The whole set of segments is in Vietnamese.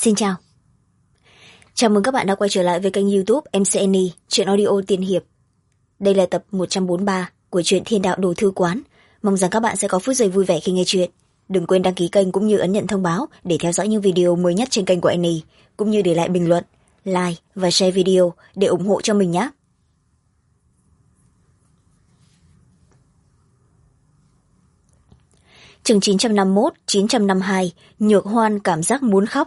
Xin chào. Chào mừng các bạn đã quay trở lại với kênh YouTube MCNE, truyện audio tiên hiệp. Đây là tập 143 của truyện Thiên Đạo Đồ Thư Quán. Mong rằng các bạn sẽ có phút giây vui vẻ khi nghe chuyện. Đừng quên đăng ký kênh cũng như ấn nhận thông báo để theo dõi những video mới nhất trên kênh của Annie, cũng như để lại bình luận, like và share video để ủng hộ cho mình nhé. Chương 951, 952, Nhược Hoan cảm giác muốn khóc.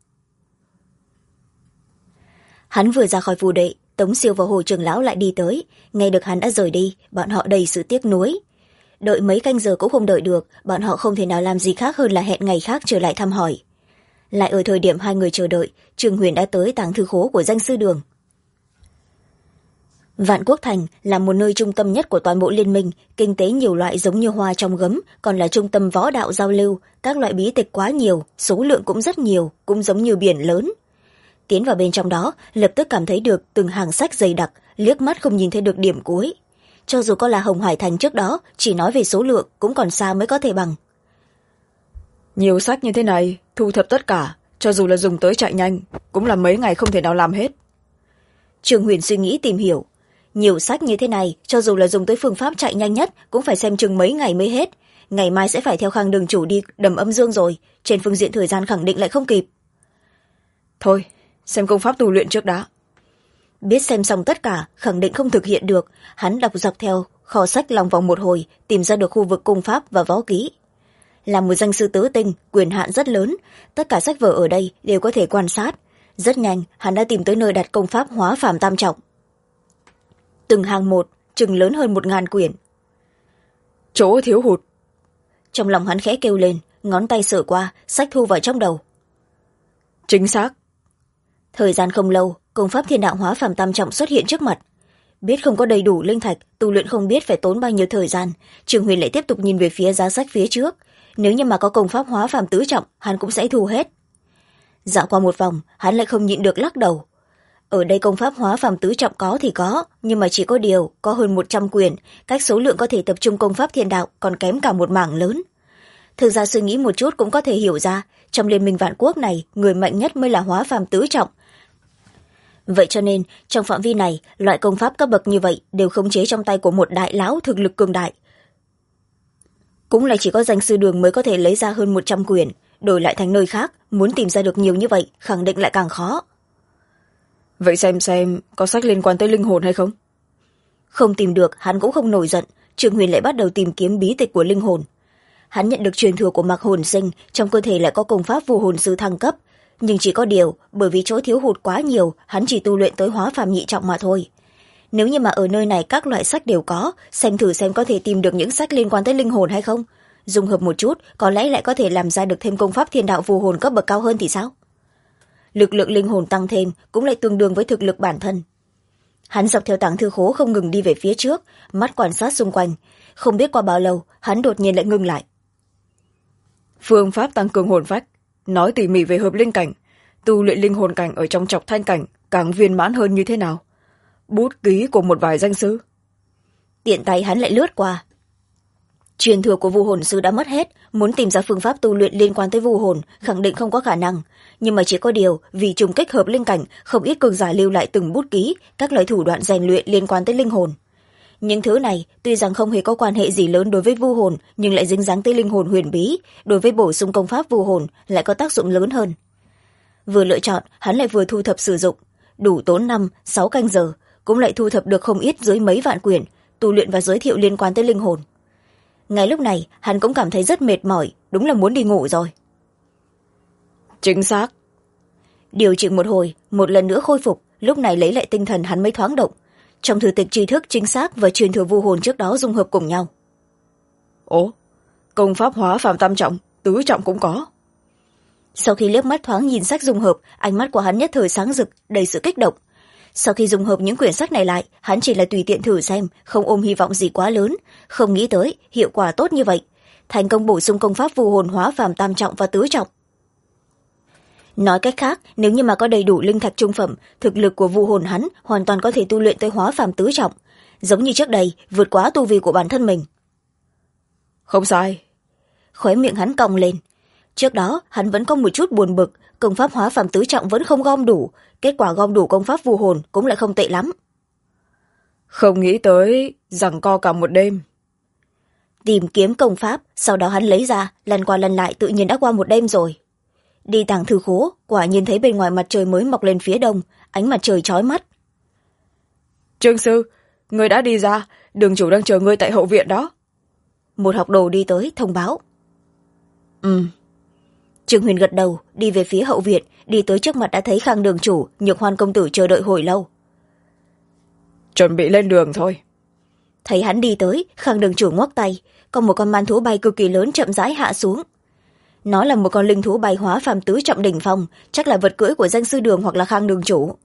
Hắn vừa ra khỏi phù đệ, Tống Siêu và Hồ Trường Lão lại đi tới. Nghe được hắn đã rời đi, bọn họ đầy sự tiếc nuối. Đợi mấy canh giờ cũng không đợi được, bọn họ không thể nào làm gì khác hơn là hẹn ngày khác trở lại thăm hỏi. Lại ở thời điểm hai người chờ đợi, Trương Huyền đã tới tàng thư khố của danh sư đường. Vạn Quốc Thành là một nơi trung tâm nhất của toàn bộ liên minh, kinh tế nhiều loại giống như hoa trong gấm, còn là trung tâm võ đạo giao lưu, các loại bí tịch quá nhiều, số lượng cũng rất nhiều, cũng giống như biển lớn. Tiến vào bên trong đó, lập tức cảm thấy được từng hàng sách dày đặc, liếc mắt không nhìn thấy được điểm cuối. Cho dù có là Hồng Hải Thành trước đó, chỉ nói về số lượng cũng còn xa mới có thể bằng. Nhiều sách như thế này, thu thập tất cả, cho dù là dùng tới chạy nhanh, cũng là mấy ngày không thể nào làm hết. Trương Huyền suy nghĩ tìm hiểu. Nhiều sách như thế này, cho dù là dùng tới phương pháp chạy nhanh nhất, cũng phải xem chừng mấy ngày mới hết. Ngày mai sẽ phải theo Khang Đường chủ đi Đầm Âm Dương rồi, trên phương diện thời gian khẳng định lại không kịp. Thôi, xem công pháp tu luyện trước đã. Biết xem xong tất cả, khẳng định không thực hiện được, hắn đọc dọc theo kho sách lòng vòng một hồi, tìm ra được khu vực công pháp và võ kỹ. Là một danh sư tứ tinh, quyền hạn rất lớn, tất cả sách vở ở đây đều có thể quan sát. Rất nhanh, hắn đã tìm tới nơi đặt công pháp Hóa Phàm Tam Trọng. Từng hàng một, chừng lớn hơn 1000 quyển. Chỗ thiếu hụt. Trong lòng hắn khẽ kêu lên, ngón tay sờ qua, sách thu vào trong đầu. Chính xác. Thời gian không lâu, công pháp Thiên Đạo Hóa Phàm Tam Trọng xuất hiện trước mặt. Biết không có đầy đủ linh thạch, tu luyện không biết phải tốn bao nhiêu thời gian, Trường Huyền lại tiếp tục nhìn về phía giá sách phía trước. Nếu như mà có công pháp Hóa Phàm Tứ Trọng, hắn cũng sẽ thu hết. Dạo qua một vòng, hắn lại không nhịn được lắc đầu. Ở đây công pháp Hóa Phàm Tứ Trọng có thì có, nhưng mà chỉ có điều có hơn 100 quyển, cách số lượng có thể tập trung công pháp thiên đạo còn kém cả một mảng lớn. Thực ra suy nghĩ một chút cũng có thể hiểu ra, trong liên minh Vạn Quốc này, người mạnh nhất mới là Hóa Phàm Tứ Trọng. Vậy cho nên, trong phạm vi này, loại công pháp cấp bậc như vậy đều khống chế trong tay của một đại lão thực lực cường đại. Cũng là chỉ có danh sư đường mới có thể lấy ra hơn 100 quyển, đổi lại thành nơi khác, muốn tìm ra được nhiều như vậy, khẳng định lại càng khó. Vậy xem có sách liên quan tới linh hồn hay không? Không tìm được, hắn cũng không nổi giận, Trương Huyền lại bắt đầu tìm kiếm bí tịch của linh hồn. Hắn nhận được truyền thừa của Mạc Hồn Sinh, trong cơ thể lại có công pháp Vô Hồn Sư thăng cấp, nhưng chỉ có điều, bởi vì chỗ thiếu hụt quá nhiều, hắn chỉ tu luyện tới Hóa Phàm Nhị Trọng mà thôi. Nếu như mà ở nơi này các loại sách đều có, xem thử xem có thể tìm được những sách liên quan tới linh hồn hay không. Dung hợp một chút, có lẽ lại có thể làm ra được thêm công pháp Thiên Đạo Vô Hồn cấp bậc cao hơn thì sao? Lực lượng linh hồn tăng thêm cũng lại tương đương với thực lực bản thân. Hắn dọc theo tàng thư khố không ngừng đi về phía trước, mắt quan sát xung quanh. Không biết qua bao lâu, hắn đột nhiên lại ngưng lại. Phương pháp tăng cường hồn phách, nói tỉ mỉ về hợp linh cảnh, tu luyện linh hồn cảnh ở trong Trọc Thanh cảnh càng viên mãn hơn như thế nào? Bút ký của một vài danh sư. Tiện tay hắn lại lướt qua. Truyền thừa của Vu Hồn Sư đã mất hết, muốn tìm ra phương pháp tu luyện liên quan tới vu hồn khẳng định không có khả năng, nhưng mà chỉ có điều vì trùng kích hợp linh cảnh, không ít cường giả lưu lại từng bút ký, các loại thủ đoạn rèn luyện liên quan tới linh hồn. Những thứ này tuy rằng không hề có quan hệ gì lớn đối với vu hồn, nhưng lại dính dáng tới linh hồn huyền bí, đối với bổ sung công pháp vu hồn lại có tác dụng lớn hơn. Vừa lựa chọn, hắn lại vừa thu thập sử dụng, đủ tốn 5-6 canh giờ, cũng lại thu thập được không ít dưới mấy vạn quyển, tu luyện và giới thiệu liên quan tới linh hồn. Ngay lúc này, hắn cũng cảm thấy rất mệt mỏi, đúng là muốn đi ngủ rồi. Chính xác. Điều chỉnh một hồi, một lần nữa khôi phục, lúc này lấy lại tinh thần hắn mới thoáng động. Trong thư tịch tri thức chính xác và truyền thừa vu hồn trước đó dung hợp cùng nhau. Ồ, công pháp Hóa Phàm Tam Trọng, Tứ Trọng cũng có. Sau khi liếc mắt thoáng nhìn sách dung hợp, ánh mắt của hắn nhất thời sáng rực, đầy sự kích động. Sau khi dung hợp những quyển sách này lại, hắn chỉ là tùy tiện thử xem, không ôm hy vọng gì quá lớn, không nghĩ tới hiệu quả tốt như vậy, thành công bổ sung công pháp Vu Hồn Hóa Phàm Tam Trọng và Tứ Trọng. Nói cách khác, nếu như mà có đầy đủ linh thạch trung phẩm, thực lực của vu hồn hắn hoàn toàn có thể tu luyện tới Hóa Phàm Tứ Trọng, giống như trước đây, vượt quá tu vi của bản thân mình. Không sai. Khóe miệng hắn cong lên. Trước đó, hắn vẫn có một chút buồn bực, công pháp hóa phàm tứ trọng vẫn không gom đủ, kết quả gom đủ công pháp vu hồn cũng lại không tệ lắm. Không nghĩ tới giằng co cả một đêm. Tìm kiếm công pháp, sau đó hắn lấy ra, lần qua lần lại tự nhiên đã qua một đêm rồi. Đi tàng thư khố, quả nhiên thấy bên ngoài mặt trời mới mọc lên phía đông, ánh mặt trời chói mắt. Trương sư, người đã đi ra, đường chủ đang chờ ngươi tại hậu viện đó. Một học đồ đi tới, thông báo. Trương Huyền gật đầu, đi về phía hậu viện, đi tới trước mặt đã thấy Khang đường chủ, Nhược Hoan công tử chờ đợi hồi lâu. Chuẩn bị lên đường thôi. Thấy hắn đi tới, Khang đường chủ ngoắc tay, có một con man thú bay cực kỳ lớn chậm rãi hạ xuống. Nó là một con linh thú bay hóa phàm tứ trọng đỉnh phong, chắc là vật cưỡi của danh sư đường hoặc là Khang đường chủ.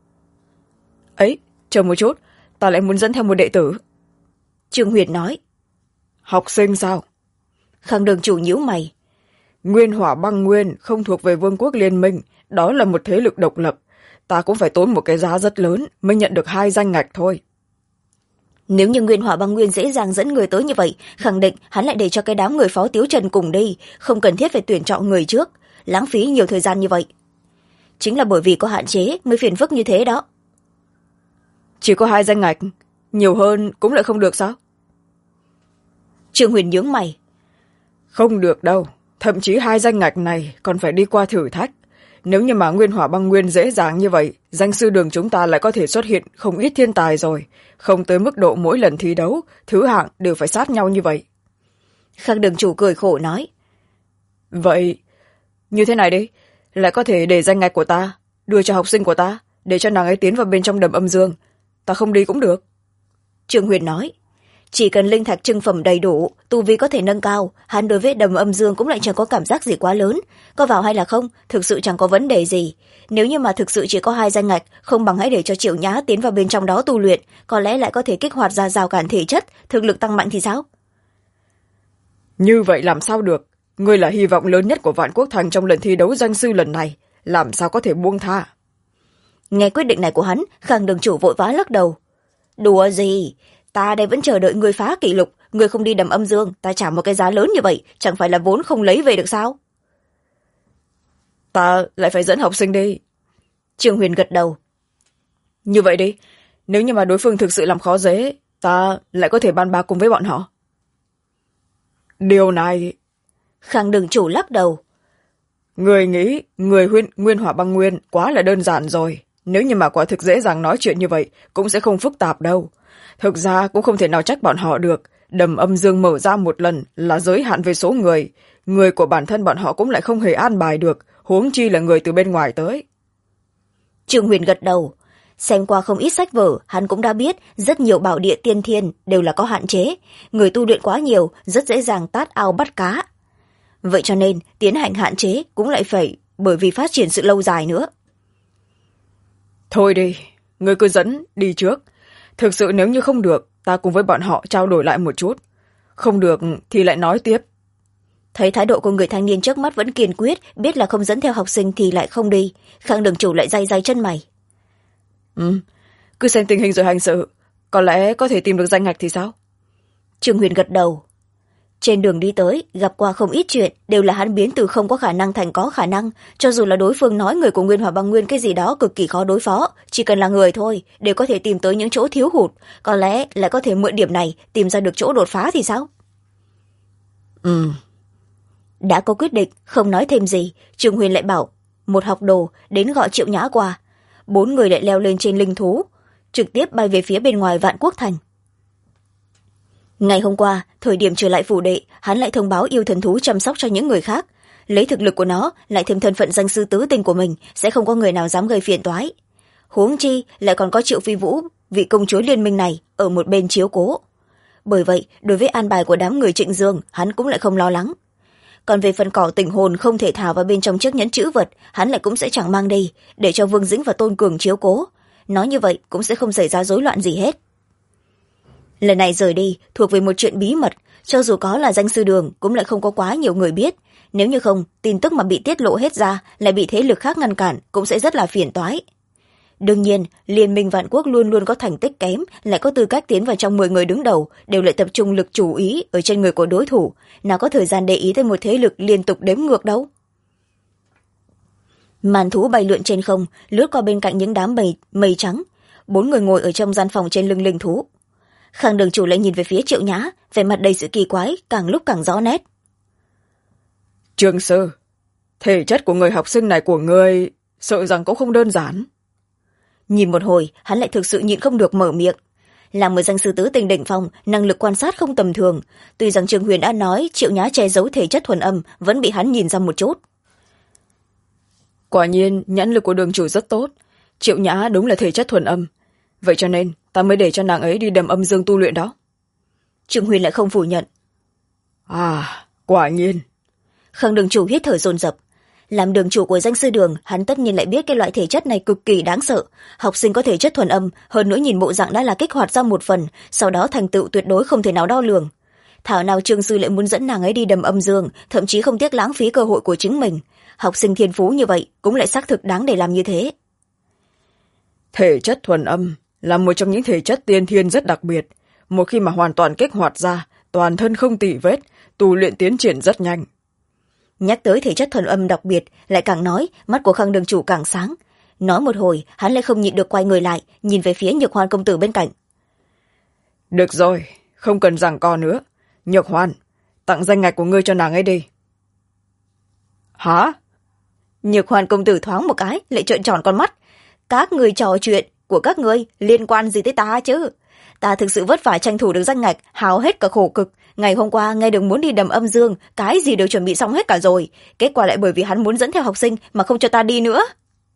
Ấy, chờ một chút, ta lại muốn dẫn theo một đệ tử. Trương Huyền nói. Học sinh sao? Khang đường chủ nhíu mày. Nguyên Hỏa Băng Nguyên không thuộc về Vương quốc Liên minh, đó là một thế lực độc lập. Ta cũng phải tốn một cái giá rất lớn mới nhận được 2 danh ngạch thôi. Nếu như Nguyên Hỏa Băng Nguyên dễ dàng dẫn người tới như vậy, khẳng định hắn lại để cho cái đám người Phó Tiếu Trần cùng đi, không cần thiết phải tuyển chọn người trước, lãng phí nhiều thời gian như vậy. Chính là bởi vì có hạn chế mới phiền phức như thế đó. Chỉ có 2 danh ngạch, nhiều hơn cũng lại không được sao? Trương Huyền nhướng mày. Không được đâu, thậm chí 2 danh ngạch này còn phải đi qua thử thách. Nếu như mà Nguyên Hỏa Băng Nguyên dễ dàng như vậy, danh sư đường chúng ta lại có thể xuất hiện không ít thiên tài rồi, không tới mức độ mỗi lần thi đấu thứ hạng đều phải sát nhau như vậy. Khang đường chủ cười khổ nói. Vậy như thế này đi, lại có thể để danh ngạch của ta đưa cho học sinh của ta, để cho nàng ấy tiến vào bên trong Đầm Âm Dương, ta không đi cũng được. Trương Huyền nói. Chỉ cần linh thạch trưng phẩm đầy đủ, tu vi có thể nâng cao, hắn đối với Đầm Âm Dương cũng lại chẳng có cảm giác gì quá lớn, có vào hay là không thực sự chẳng có vấn đề gì. Nếu như mà thực sự chỉ có 2 danh ngạch, không bằng hãy để cho Triệu Nhã tiến vào bên trong đó tu luyện, có lẽ lại có thể kích hoạt ra rào cản thể chất, thực lực tăng mạnh thì sao? Như vậy làm sao được, ngươi là hy vọng lớn nhất của Vạn Quốc Thành trong lần thi đấu danh sư lần này, làm sao có thể buông tha? Nghe quyết định này của hắn, Khang đường chủ vội vã lắc đầu. Đùa gì, ta đây vẫn chờ đợi người phá kỷ lục, người không đi Đầm Âm Dương, ta trả một cái giá lớn như vậy, chẳng phải là vốn không lấy về được sao? Ta lại phải dẫn học sinh đi. Trương Huyền gật đầu. Như vậy đi, nếu như mà đối phương thực sự làm khó dễ, ta lại có thể bàn bạc cùng với bọn họ. Điều này... Khang đường chủ lắc đầu. Người nghĩ người Nguyên Hỏa Băng Nguyên quá là đơn giản rồi. Nếu như mà quả thực dễ dàng nói chuyện như vậy, cũng sẽ không phức tạp đâu. Thực ra cũng không thể nào trách bọn họ được. Đầm Âm Dương mở ra một lần là giới hạn về số người. Người của bản thân bọn họ cũng lại không hề an bài được, huống chi là người từ bên ngoài tới. Trương Huyền gật đầu. Xem qua không ít sách vở, hắn cũng đã biết rất nhiều bảo địa tiên thiên đều là có hạn chế. Người tu luyện quá nhiều, rất dễ dàng tát ao bắt cá. Vậy cho nên, tiến hành hạn chế cũng lại phải bởi vì phát triển sự lâu dài nữa. Thôi đi, người cứ dẫn, đi trước. Thực sự nếu như không được, ta cùng với bọn họ trao đổi lại một chút. Không được thì lại nói tiếp. Thấy thái độ của người thanh niên trước mắt vẫn kiên quyết, biết là không dẫn theo học sinh thì lại không đi. Khang đường chủ lại day day chân mày. Cứ xem tình hình rồi hành sự. Có lẽ có thể tìm được danh ngạch thì sao? Trương Huyền gật đầu. Trên đường đi tới, gặp qua không ít chuyện, đều là hắn biến từ không có khả năng thành có khả năng. Cho dù là đối phương nói người của Nguyên Hỏa Băng Nguyên cái gì đó cực kỳ khó đối phó, chỉ cần là người thôi, đều có thể tìm tới những chỗ thiếu hụt. Có lẽ lại có thể mượn điểm này, tìm ra được chỗ đột phá thì sao? Đã có quyết định, không nói thêm gì, Trương Huyền lại bảo một học đồ đến gọi Triệu Nhã qua. 4 người lại leo lên trên linh thú, trực tiếp bay về phía bên ngoài Vạn Quốc Thành. Ngày hôm qua, thời điểm trở lại phủ đệ, hắn lại thông báo yêu thần thú chăm sóc cho những người khác. Lấy thực lực của nó, lại thêm thân phận danh sư tứ tinh của mình, sẽ không có người nào dám gây phiền toái. Huống chi, lại còn có Triệu Phi Vũ, vị công chúa liên minh này, ở một bên chiếu cố. Bởi vậy, đối với an bài của đám người Trịnh Dương, hắn cũng lại không lo lắng. Còn về phần cỏ tình hồn không thể thả vào bên trong chiếc nhẫn trữ vật, hắn lại cũng sẽ chẳng mang đi, để cho Vương Dĩnh và Tôn Cường chiếu cố. Nói như vậy cũng sẽ không xảy ra rối loạn gì hết. Lần này rời đi thuộc về một chuyện bí mật, cho dù có là danh sư đường cũng lại không có quá nhiều người biết. Nếu như không, tin tức mà bị tiết lộ hết ra lại bị thế lực khác ngăn cản cũng sẽ rất là phiền toái. Đương nhiên, Liên minh Vạn Quốc luôn luôn có thành tích kém, lại có tư cách tiến vào trong 10 người đứng đầu, đều lại tập trung lực chú ý ở trên người của đối thủ, nào có thời gian để ý tới một thế lực liên tục đếm ngược đâu. Màn thú bay lượn trên không, lướt qua bên cạnh những đám mây trắng. 4 người ngồi ở trong gian phòng trên lưng linh thú. Khang đường chủ lại nhìn về phía Triệu Nhã, vẻ mặt đầy sự kỳ quái, càng lúc càng rõ nét. Trương sư, thể chất của người học sinh này của ngươi sợ rằng cũng không đơn giản. Nhìn một hồi, hắn lại thực sự nhịn không được mở miệng. Là một danh sư tứ tình đỉnh phong, năng lực quan sát không tầm thường. Tuy rằng Trương Huyền đã nói Triệu Nhã che giấu thể chất thuần âm, vẫn bị hắn nhìn ra một chút. Quả nhiên, nhãn lực của đường chủ rất tốt. Triệu Nhã đúng là thể chất thuần âm. Vậy cho nên, ta mới để cho nàng ấy đi đầm âm dương tu luyện đó. Trương Huyền lại không phủ nhận. Quả nhiên. Khang đường chủ hít thở dồn dập. Làm đường chủ của danh sư đường, hắn tất nhiên lại biết cái loại thể chất này cực kỳ đáng sợ. Học sinh có thể chất thuần âm, hơn nữa nhìn bộ dạng đã là kích hoạt ra một phần, sau đó thành tựu tuyệt đối không thể nào đo lường. Thảo nào Trương sư lại muốn dẫn nàng ấy đi đầm âm dương, thậm chí không tiếc lãng phí cơ hội của chính mình. Học sinh thiên phú như vậy cũng lại xác thực đáng để làm như thế. Thể chất thuần âm là một trong những thể chất tiên thiên rất đặc biệt. Một khi mà hoàn toàn kích hoạt ra, toàn thân không tì vết, tu luyện tiến triển rất nhanh. Nhắc tới thể chất thuần âm đặc biệt, lại càng nói, mắt của Khang đường chủ càng sáng. Nói một hồi, hắn lại không nhịn được quay người lại, nhìn về phía Nhược Hoan công tử bên cạnh. Được rồi, không cần giằng co nữa. Nhược Hoan, tặng danh ngạch của ngươi cho nàng ấy đi. Hả? Nhược Hoan công tử thoáng một cái, lại trợn tròn con mắt. Các người trò chuyện của các ngươi liên quan gì tới ta chứ? Ta thực sự vất vả tranh thủ được danh ngạch, hao hết cả khổ cực. Ngày hôm qua nghe được muốn đi đầm âm dương, cái gì đều chuẩn bị xong hết cả rồi. Kết quả lại bởi vì hắn muốn dẫn theo học sinh mà không cho ta đi nữa.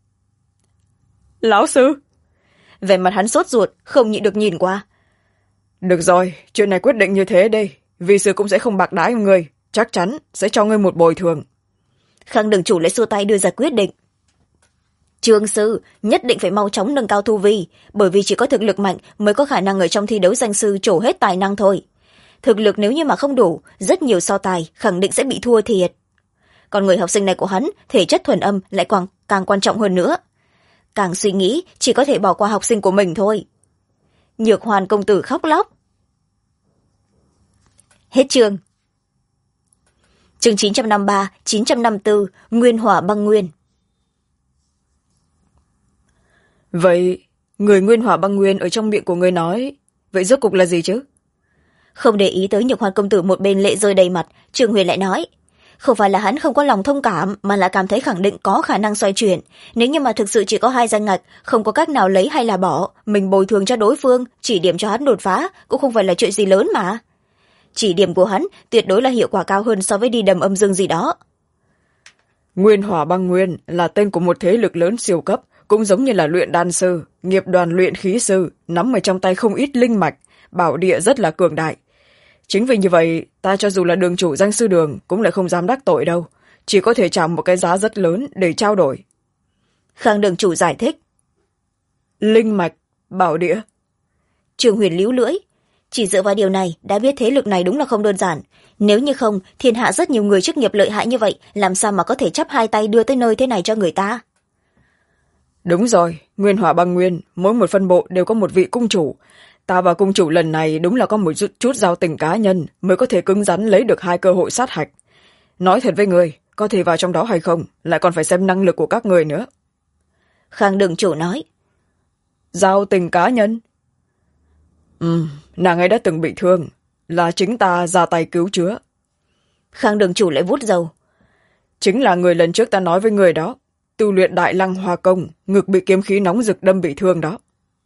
Lão sư? Vẻ mặt hắn sốt ruột, không nhịn được nhìn qua. Được rồi, chuyện này quyết định như thế đi. Vì sư cũng sẽ không bạc đãi người, chắc chắn sẽ cho ngươi một bồi thường. Khang đường chủ lại xua tay đưa ra quyết định. Trương sư nhất định phải mau chóng nâng cao tu vi, bởi vì chỉ có thực lực mạnh mới có khả năng ở trong thi đấu danh sư trổ hết tài năng thôi. Thực lực nếu như mà không đủ, rất nhiều so tài khẳng định sẽ bị thua thiệt. Còn người học sinh này của hắn, thể chất thuần âm lại càng quan trọng hơn nữa. Càng suy nghĩ, chỉ có thể bỏ qua học sinh của mình thôi. Nhược Hoàn công tử khóc lóc. Hết chương. Chương 953, 954, Nguyên Hỏa Băng Nguyên. Vậy, người Nguyên Hỏa Băng Nguyên ở trong miệng của ngươi nói, vậy rốt cục là gì chứ? Không để ý tới Nhược Hoan công tử một bên lệ rơi đầy mặt, Trương Huyền lại nói. Không phải là hắn không có lòng thông cảm, mà là cảm thấy khẳng định có khả năng xoay chuyển. Nếu như mà thực sự chỉ có 2 danh ngạch, không có cách nào lấy hay là bỏ, mình bồi thường cho đối phương, chỉ điểm cho hắn đột phá, cũng không phải là chuyện gì lớn mà. Chỉ điểm của hắn tuyệt đối là hiệu quả cao hơn so với đi đầm âm dương gì đó. Nguyên Hỏa Băng Nguyên là tên của một thế lực lớn siêu cấp, cũng giống như là luyện đan sư, nghiệp đoàn luyện khí sư, nắm ở trong tay không ít linh mạch, bảo địa rất là cường đại. Chính vì như vậy, ta cho dù là đường chủ danh sư đường cũng lại không dám đắc tội đâu, chỉ có thể trả một cái giá rất lớn để trao đổi. Khang đường chủ giải thích. Linh mạch, bảo địa. Trương Huyền líu lưỡi. Chỉ dựa vào điều này đã biết thế lực này đúng là không đơn giản. Nếu như không, thiên hạ rất nhiều người chức nghiệp lợi hại như vậy, làm sao mà có thể chắp 2 tay đưa tới nơi thế này cho người ta. Đúng rồi, Nguyên Hỏa Băng Nguyên, mỗi một phân bộ đều có một vị cung chủ. Ta và cung chủ lần này đúng là có một chút giao tình cá nhân mới có thể cứng rắn lấy được 2 cơ hội sát hạch. Nói thật với người, có thể vào trong đó hay không, lại còn phải xem năng lực của các người nữa. Khang đường chủ nói. Giao tình cá nhân? Nàng ấy đã từng bị thương, là chính ta ra tay cứu chữa. Khang đường chủ lại vút dầu. Chính là người lần trước ta nói với người đó, tu luyện Đại Lăng Hoa Công, ngực bị kiếm khí nóng rực đâm bị thương đó.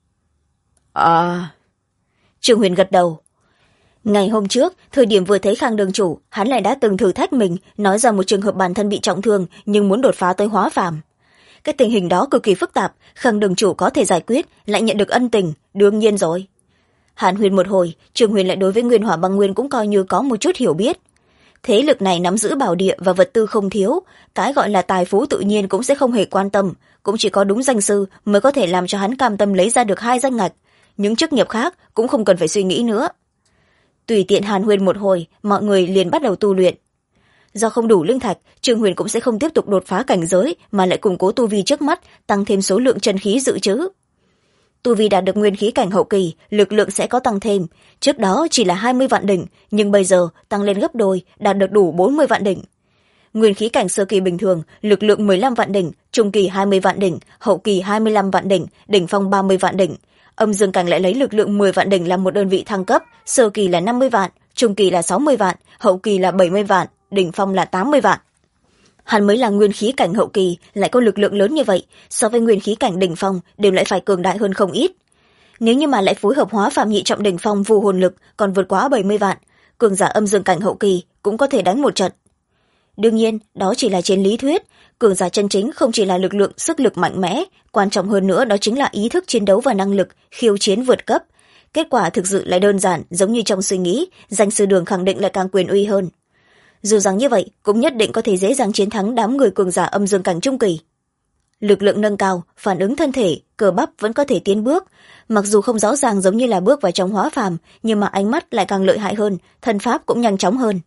Trương Huyền gật đầu. Ngày hôm trước, thời điểm vừa thấy Khang đường chủ, hắn lại đã từng thử thách mình, nói ra một trường hợp bản thân bị trọng thương nhưng muốn đột phá tới hóa phàm. Cái tình hình đó cực kỳ phức tạp, Khang đường chủ có thể giải quyết, lại nhận được ân tình, đương nhiên rồi. Hàn Huyền một hồi, Trương Huyền lại đối với Nguyên Hỏa Băng Nguyên cũng coi như có một chút hiểu biết. Thế lực này nắm giữ bảo địa và vật tư không thiếu, cái gọi là tài phú tự nhiên cũng sẽ không hề quan tâm, cũng chỉ có đúng danh sư mới có thể làm cho hắn cam tâm lấy ra được 2 danh ngạch, những chức nghiệp khác cũng không cần phải suy nghĩ nữa. Tùy tiện Hàn Huyền một hồi, mọi người liền bắt đầu tu luyện. Do không đủ linh thạch, Trương Huyền cũng sẽ không tiếp tục đột phá cảnh giới, mà lại củng cố tu vi trước mắt, tăng thêm số lượng chân khí dự trữ. Tu vi đạt được nguyên khí cảnh hậu kỳ, lực lượng sẽ có tăng thêm. Trước đó chỉ là 20 vạn đỉnh, nhưng bây giờ tăng lên gấp đôi, đạt được đủ 40 vạn đỉnh. nguyên khí cảnh sơ kỳ bình thường lực lượng 15 vạn đỉnh, trung kỳ 20 vạn đỉnh, hậu kỳ 25 vạn đỉnh, đỉnh phong 30 vạn đỉnh. Âm dương cảnh lại lấy lực lượng 10 vạn đỉnh làm một đơn vị thăng cấp, sơ kỳ là 50 vạn, trung kỳ là 60 vạn, hậu kỳ là 70 vạn, đỉnh phong là 80 vạn. Hắn mới là nguyên khí cảnh hậu kỳ, lại có lực lượng lớn như vậy, so với nguyên khí cảnh đỉnh phong đều lại phải cường đại hơn không ít. Nếu như mà lại phối hợp hóa phàm nhị trọng đỉnh phong vô hồn lực còn vượt quá 70 vạn, cường giả âm dương cảnh hậu kỳ cũng có thể đánh một trận. Đương nhiên, đó chỉ là trên lý thuyết, cường giả chân chính không chỉ là lực lượng, sức lực mạnh mẽ, quan trọng hơn nữa đó chính là ý thức chiến đấu và năng lực, khiêu chiến vượt cấp. Kết quả thực sự lại đơn giản, giống như trong suy nghĩ, danh sư Đường khẳng định lại càng quyền uy hơn. Dù rằng như vậy, cũng nhất định có thể dễ dàng chiến thắng đám người cường giả âm dương cảnh trung kỳ. Lực lượng nâng cao, phản ứng thân thể, cơ bắp vẫn có thể tiến bước, mặc dù không rõ ràng giống như là bước vào trong hóa phàm, nhưng mà ánh mắt lại càng lợi hại hơn, thân pháp cũng nhanh chóng hơn.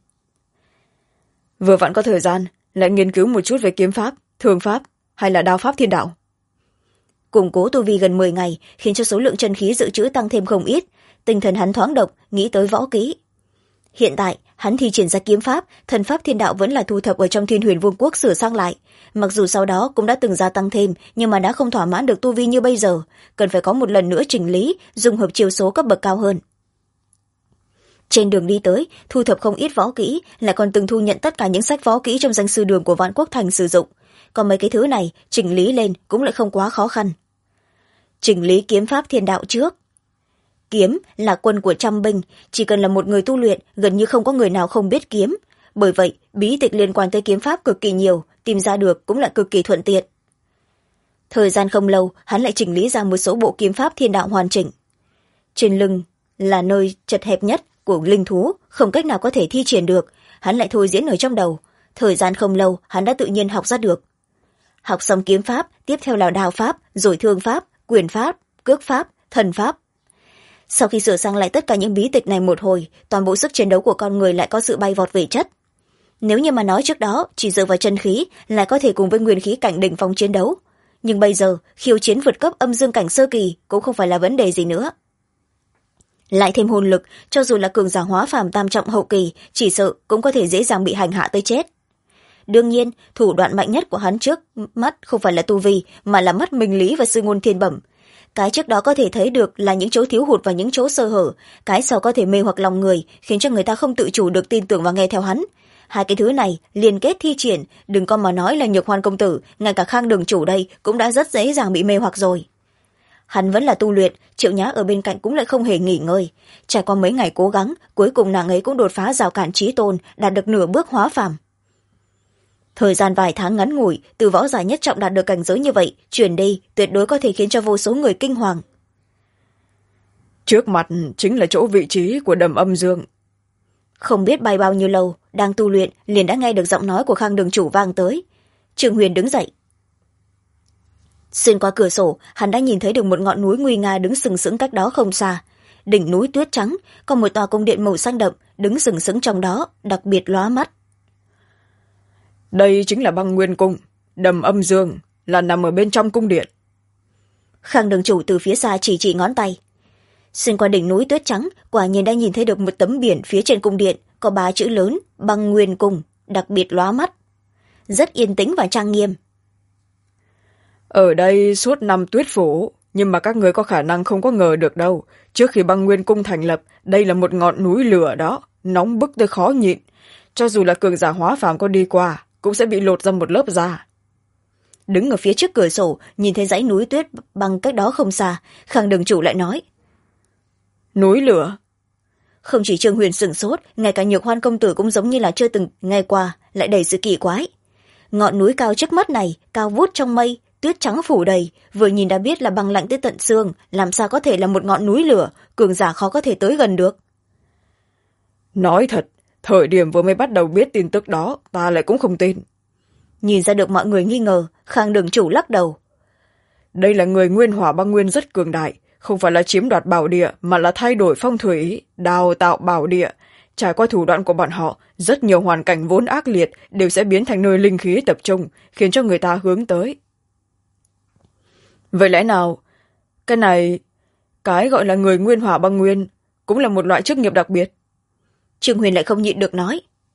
Vừa vặn có thời gian, lại nghiên cứu một chút về kiếm pháp, thương pháp hay là đao pháp thiên đạo. Củng cố tu vi gần 10 ngày khiến cho số lượng chân khí dự trữ tăng thêm không ít, tinh thần hắn thoáng động, nghĩ tới võ kỹ. Hiện tại, hắn thi triển ra kiếm pháp, thần pháp thiên đạo vẫn là thu thập ở trong Thiên Huyền Vương quốc sửa sang lại. Mặc dù sau đó cũng đã từng gia tăng thêm, nhưng mà đã không thỏa mãn được tu vi như bây giờ, cần phải có một lần nữa chỉnh lý, dung hợp chiêu số cấp bậc cao hơn. Trên đường đi tới, thu thập không ít võ kỹ, lại còn từng thu nhận tất cả những sách võ kỹ trong danh sư đường của Vạn Quốc Thành sử dụng. Còn mấy cái thứ này, chỉnh lý lên cũng lại không quá khó khăn. Chỉnh lý kiếm pháp thiên đạo trước. Kiếm là quân của trăm binh, chỉ cần là một người tu luyện, gần như không có người nào không biết kiếm. Bởi vậy, bí tịch liên quan tới kiếm pháp cực kỳ nhiều, tìm ra được cũng là cực kỳ thuận tiện. Thời gian không lâu, hắn lại chỉnh lý ra một số bộ kiếm pháp thiên đạo hoàn chỉnh. Trên lưng là nơi chật hẹp nhất của linh thú, không cách nào có thể thi triển được, hắn lại thôi diễn ở trong đầu. Thời gian không lâu, hắn đã tự nhiên học ra được. Học xong kiếm pháp, tiếp theo là đao pháp, rồi thương pháp, quyền pháp, cước pháp, thần pháp. Sau khi sửa sang lại tất cả những bí tịch này một hồi, toàn bộ sức chiến đấu của con người lại có sự bay vọt về chất. Nếu như mà nói trước đó, chỉ dựa vào chân khí lại có thể cùng với nguyên khí cảnh đỉnh phong chiến đấu. Nhưng bây giờ, khiêu chiến vượt cấp âm dương cảnh sơ kỳ cũng không phải là vấn đề gì nữa. Lại thêm hồn lực, cho dù là cường giả hóa phàm tam trọng hậu kỳ, chỉ sợ cũng có thể dễ dàng bị hành hạ tới chết. Đương nhiên, thủ đoạn mạnh nhất của hắn trước mắt không phải là tu vi, mà là mắt minh lý và sư ngôn thiên bẩm. Cái trước đó có thể thấy được là những chỗ thiếu hụt và những chỗ sơ hở, cái sau có thể mê hoặc lòng người, khiến cho người ta không tự chủ được tin tưởng và nghe theo hắn. Hai cái thứ này liên kết thi triển, đừng có mà nói là Nhược Hoan công tử, ngay cả Khang đường chủ đây cũng đã rất dễ dàng bị mê hoặc rồi. Hắn vẫn là tu luyện, Triệu Nhã ở bên cạnh cũng lại không hề nghỉ ngơi. Trải qua mấy ngày cố gắng, cuối cùng nàng ấy cũng đột phá rào cản chí tôn, đạt được nửa bước hóa phàm. Thời gian vài tháng ngắn ngủi, từ võ giả nhất trọng đạt được cảnh giới như vậy, chuyển đi tuyệt đối có thể khiến cho vô số người kinh hoàng. Trước mặt chính là chỗ vị trí của Đầm Âm Dương. Không biết bay bao nhiêu lâu, đang tu luyện liền đã nghe được giọng nói của Khang đường chủ vang tới. Trường Huyền đứng dậy. Xuyên qua cửa sổ, hắn đã nhìn thấy được một ngọn núi nguy nga đứng sừng sững cách đó không xa. Đỉnh núi tuyết trắng, có một tòa cung điện màu xanh đậm đứng sừng sững trong đó, đặc biệt lóa mắt. Đây chính là Băng Nguyên Cung, Đầm Âm Dương, là nằm ở bên trong cung điện. Khang đường chủ từ phía xa chỉ ngón tay. Xuyên qua đỉnh núi tuyết trắng, quả nhiên đã nhìn thấy được một tấm biển phía trên cung điện, có 3 chữ lớn, Băng Nguyên Cung, đặc biệt lóa mắt. Rất yên tĩnh và trang nghiêm. Ở đây suốt năm tuyết phủ, nhưng mà các người có khả năng không có ngờ được đâu. Trước khi Băng Nguyên Cung thành lập, đây là một ngọn núi lửa đó, nóng bức tới khó nhịn. Cho dù là cường giả hóa phàm có đi qua, cũng sẽ bị lột ra một lớp da. Đứng ở phía trước cửa sổ, nhìn thấy dãy núi tuyết băng cách đó không xa, Khang đường chủ lại nói. Núi lửa? Không chỉ Trương Huyền sửng sốt, ngay cả Nhược Hoan công tử cũng giống như là chưa từng nghe qua, lại đầy sự kỳ quái. Ngọn núi cao trước mắt này, cao vút trong mây, tuyết trắng phủ đầy, vừa nhìn đã biết là băng lạnh tới tận xương, làm sao có thể là một ngọn núi lửa, cường giả khó có thể tới gần được. Nói thật, thời điểm vừa mới bắt đầu biết tin tức đó, ta lại cũng không tin. Nhìn ra được mọi người nghi ngờ, Khang đường chủ lắc đầu. Đây là người Nguyên Hỏa Băng Nguyên rất cường đại, không phải là chiếm đoạt bảo địa, mà là thay đổi phong thủy, đào tạo bảo địa. Trải qua thủ đoạn của bọn họ, rất nhiều hoàn cảnh vốn ác liệt đều sẽ biến thành nơi linh khí tập trung, khiến cho người ta hướng tới. Vậy lẽ nào, cái gọi là người Nguyên Hỏa Băng Nguyên cũng là một loại chức nghiệp đặc biệt? Trương Huyền lại không nhịn được nói.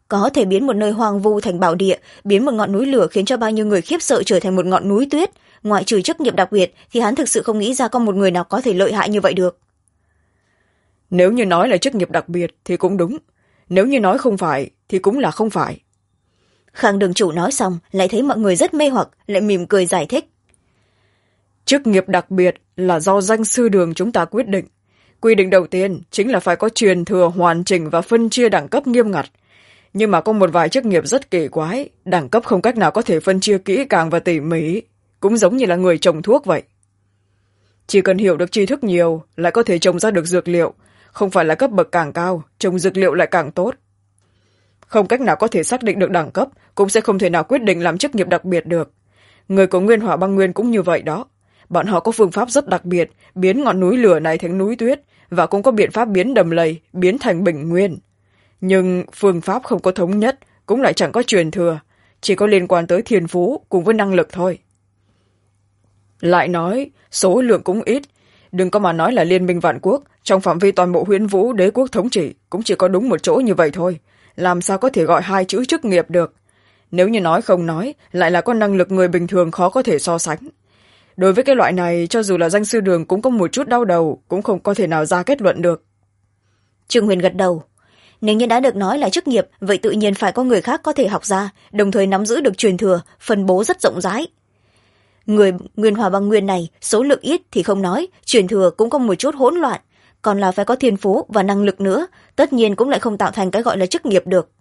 có thể biến một nơi hoang vu thành bảo địa, biến một ngọn núi lửa khiến cho bao nhiêu người khiếp sợ trở thành một ngọn núi tuyết. Ngoại trừ chức nghiệp đặc biệt thì hắn thực sự không nghĩ ra có một người nào có thể lợi hại như vậy được. Nếu như nói là chức nghiệp đặc biệt thì cũng đúng, nếu như nói không phải thì cũng là không phải. Khang đường chủ nói xong lại thấy mọi người rất mê hoặc, lại mỉm cười giải thích. Chức nghiệp đặc biệt là do danh sư đường chúng ta quyết định. Quy định đầu tiên chính là phải có truyền thừa hoàn chỉnh và phân chia đẳng cấp nghiêm ngặt. Nhưng mà có một vài chức nghiệp rất kỳ quái, đẳng cấp không cách nào có thể phân chia kỹ càng và tỉ mỉ, cũng giống như là người trồng thuốc vậy. Chỉ cần hiểu được tri thức nhiều, lại có thể trồng ra được dược liệu, không phải là cấp bậc càng cao, trồng dược liệu lại càng tốt. Không cách nào có thể xác định được đẳng cấp, cũng sẽ không thể nào quyết định làm chức nghiệp đặc biệt được. Người của Nguyên Hỏa Băng Nguyên cũng như vậy đó. Bọn họ có phương pháp rất đặc biệt, biến ngọn núi lửa này thành núi tuyết, và cũng có biện pháp biến đầm lầy, biến thành bình nguyên. Nhưng phương pháp không có thống nhất, cũng lại chẳng có truyền thừa, chỉ có liên quan tới thiên phú cùng với năng lực thôi. Lại nói, số lượng cũng ít, đừng có mà nói là liên minh vạn quốc, trong phạm vi toàn bộ Huyễn Vũ đế quốc thống trị, cũng chỉ có đúng một chỗ như vậy thôi. Làm sao có thể gọi hai chữ chức nghiệp được? Nếu như nói không nói, lại là có năng lực người bình thường khó có thể so sánh. Đối với cái loại này, cho dù là danh sư đường cũng có một chút đau đầu, cũng không có thể nào ra kết luận được. Trương Huyền gật đầu. Nếu như đã được nói là chức nghiệp, vậy tự nhiên phải có người khác có thể học ra, đồng thời nắm giữ được truyền thừa, phân bố rất rộng rãi. Người Nguyên Hỏa Băng Nguyên này, số lượng ít thì không nói, truyền thừa cũng có một chút hỗn loạn, còn là phải có thiên phú và năng lực nữa, tất nhiên cũng lại không tạo thành cái gọi là chức nghiệp được.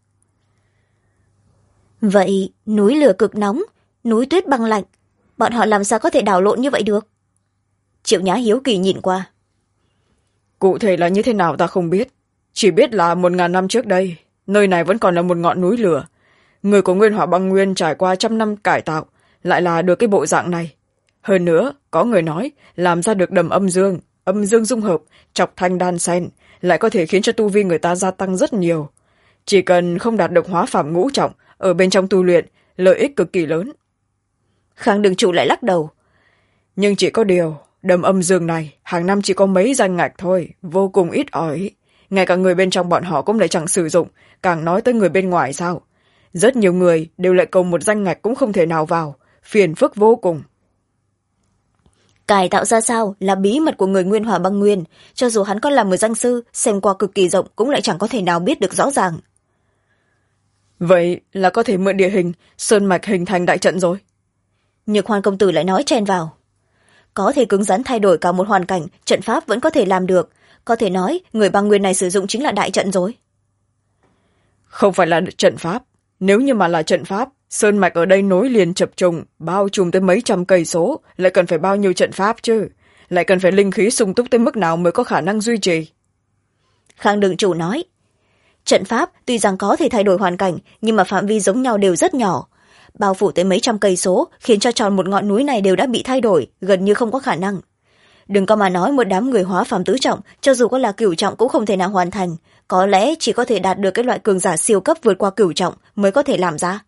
Vậy, núi lửa cực nóng, núi tuyết băng lạnh, bọn họ làm sao có thể đảo lộn như vậy được? Triệu Nhã hiếu kỳ nhìn qua. Cụ thể là như thế nào ta không biết. Chỉ biết là 1000 năm trước đây, nơi này vẫn còn là một ngọn núi lửa. Người của Nguyên Hỏa Băng Nguyên trải qua 100 năm cải tạo, lại là được cái bộ dạng này. Hơn nữa, có người nói, làm ra được đầm âm dương dung hợp, chọc thanh đan sen, lại có thể khiến cho tu vi người ta gia tăng rất nhiều. Chỉ cần không đạt được hóa phàm ngũ trọng, ở bên trong tu luyện, lợi ích cực kỳ lớn. Khang đường chủ lại lắc đầu. Nhưng chỉ có điều, đầm âm dương này, hàng năm chỉ có mấy danh ngạch thôi, vô cùng ít ỏi. Ngay cả người bên trong bọn họ cũng lại chẳng sử dụng, càng nói tới người bên ngoài sao. Rất nhiều người đều lại cầu một danh ngạch cũng không thể nào vào, phiền phức vô cùng. Cải tạo ra sao là bí mật của người Nguyên Hỏa Băng Nguyên, cho dù hắn có là một danh sư, xem qua cực kỳ rộng cũng lại chẳng có thể nào biết được rõ ràng. Vậy là có thể mượn địa hình, sơn mạch hình thành đại trận rồi. Nhược Hoan công tử lại nói chen vào. Có thể cứng rắn thay đổi cả một hoàn cảnh, trận pháp vẫn có thể làm được. Có thể nói, người băng nguyên này sử dụng chính là đại trận rồi. Không phải là trận pháp. Nếu như mà là trận pháp, sơn mạch ở đây nối liền chập trùng, bao trùm tới mấy trăm cây số, lại cần phải bao nhiêu trận pháp chứ? Lại cần phải linh khí sung túc tới mức nào mới có khả năng duy trì? Khang đường chủ nói. Trận pháp tuy rằng có thể thay đổi hoàn cảnh, nhưng mà phạm vi giống nhau đều rất nhỏ. Bao phủ tới mấy trăm cây số, khiến cho tròn một ngọn núi này đều đã bị thay đổi, gần như không có khả năng. Đừng có mà nói một đám người hóa phàm tứ trọng, cho dù có là cửu trọng cũng không thể nào hoàn thành. Có lẽ chỉ có thể đạt được cái loại cường giả siêu cấp vượt qua cửu trọng mới có thể làm ra.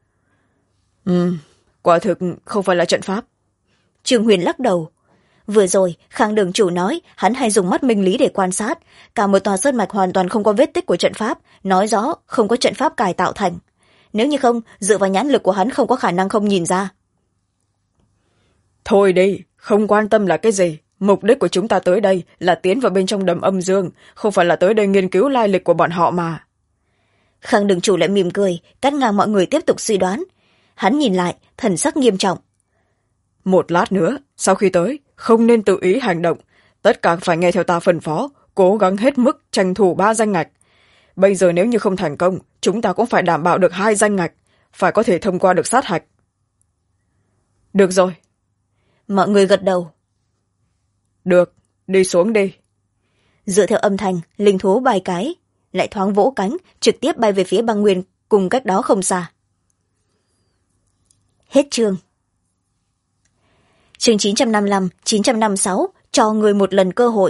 Quả thực không phải là trận pháp. Trương Huyền lắc đầu. Vừa rồi, Khang đường chủ nói hắn hay dùng mắt minh lý để quan sát. Cả một tòa sơn mạch hoàn toàn không có vết tích của trận pháp, nói rõ không có trận pháp cải tạo thành. Nếu như không, dựa vào nhãn lực của hắn không có khả năng không nhìn ra. Thôi đi, không quan tâm là cái gì. Mục đích của chúng ta tới đây là tiến vào bên trong đầm âm dương, không phải là tới đây nghiên cứu lai lịch của bọn họ mà. Khang đường chủ lại mỉm cười, cắt ngang mọi người tiếp tục suy đoán. Hắn nhìn lại, thần sắc nghiêm trọng. Một lát nữa, sau khi tới, không nên tự ý hành động. Tất cả phải nghe theo ta phân phó, cố gắng hết mức tranh thủ 3 danh ngạch. Bây giờ nếu như không thành công, chúng ta cũng phải đảm bảo được 2 danh ngạch, phải có thể thông qua được sát hạch. Được rồi. Mọi người gật đầu. Được, đi xuống đi. Dựa theo âm thanh, linh thú bay cái, lại thoáng vỗ cánh, trực tiếp bay về phía băng nguyên, cùng cách đó không xa. Hết chương. Chương 955, 956, cho người một lần cơ hội.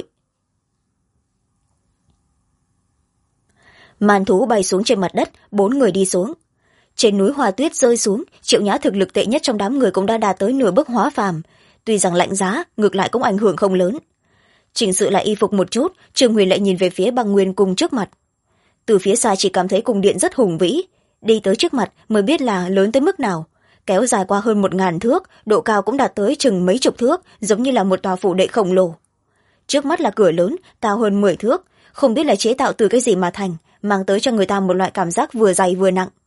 Màn thú bay xuống trên mặt đất, 4 người đi xuống. Trên núi hoa tuyết rơi xuống, Triệu Nhã thực lực tệ nhất trong đám người cũng đã đạt tới nửa bước hóa phàm. Tuy rằng lạnh giá, ngược lại cũng ảnh hưởng không lớn. Chỉnh sự lại y phục một chút, Trương Huyền lại nhìn về phía băng nguyên cùng trước mặt. từ phía xa chỉ cảm thấy cung điện rất hùng vĩ, đi tới trước mặt mới biết là lớn tới mức nào, kéo dài qua hơn 1000 thước, độ cao cũng đạt tới chừng mấy chục thước, giống như là một tòa phủ đệ khổng lồ. Trước mắt là cửa lớn cao hơn 10 thước, không biết là chế tạo từ cái gì mà thành, mang tới cho người ta một loại cảm giác vừa dày vừa nặng.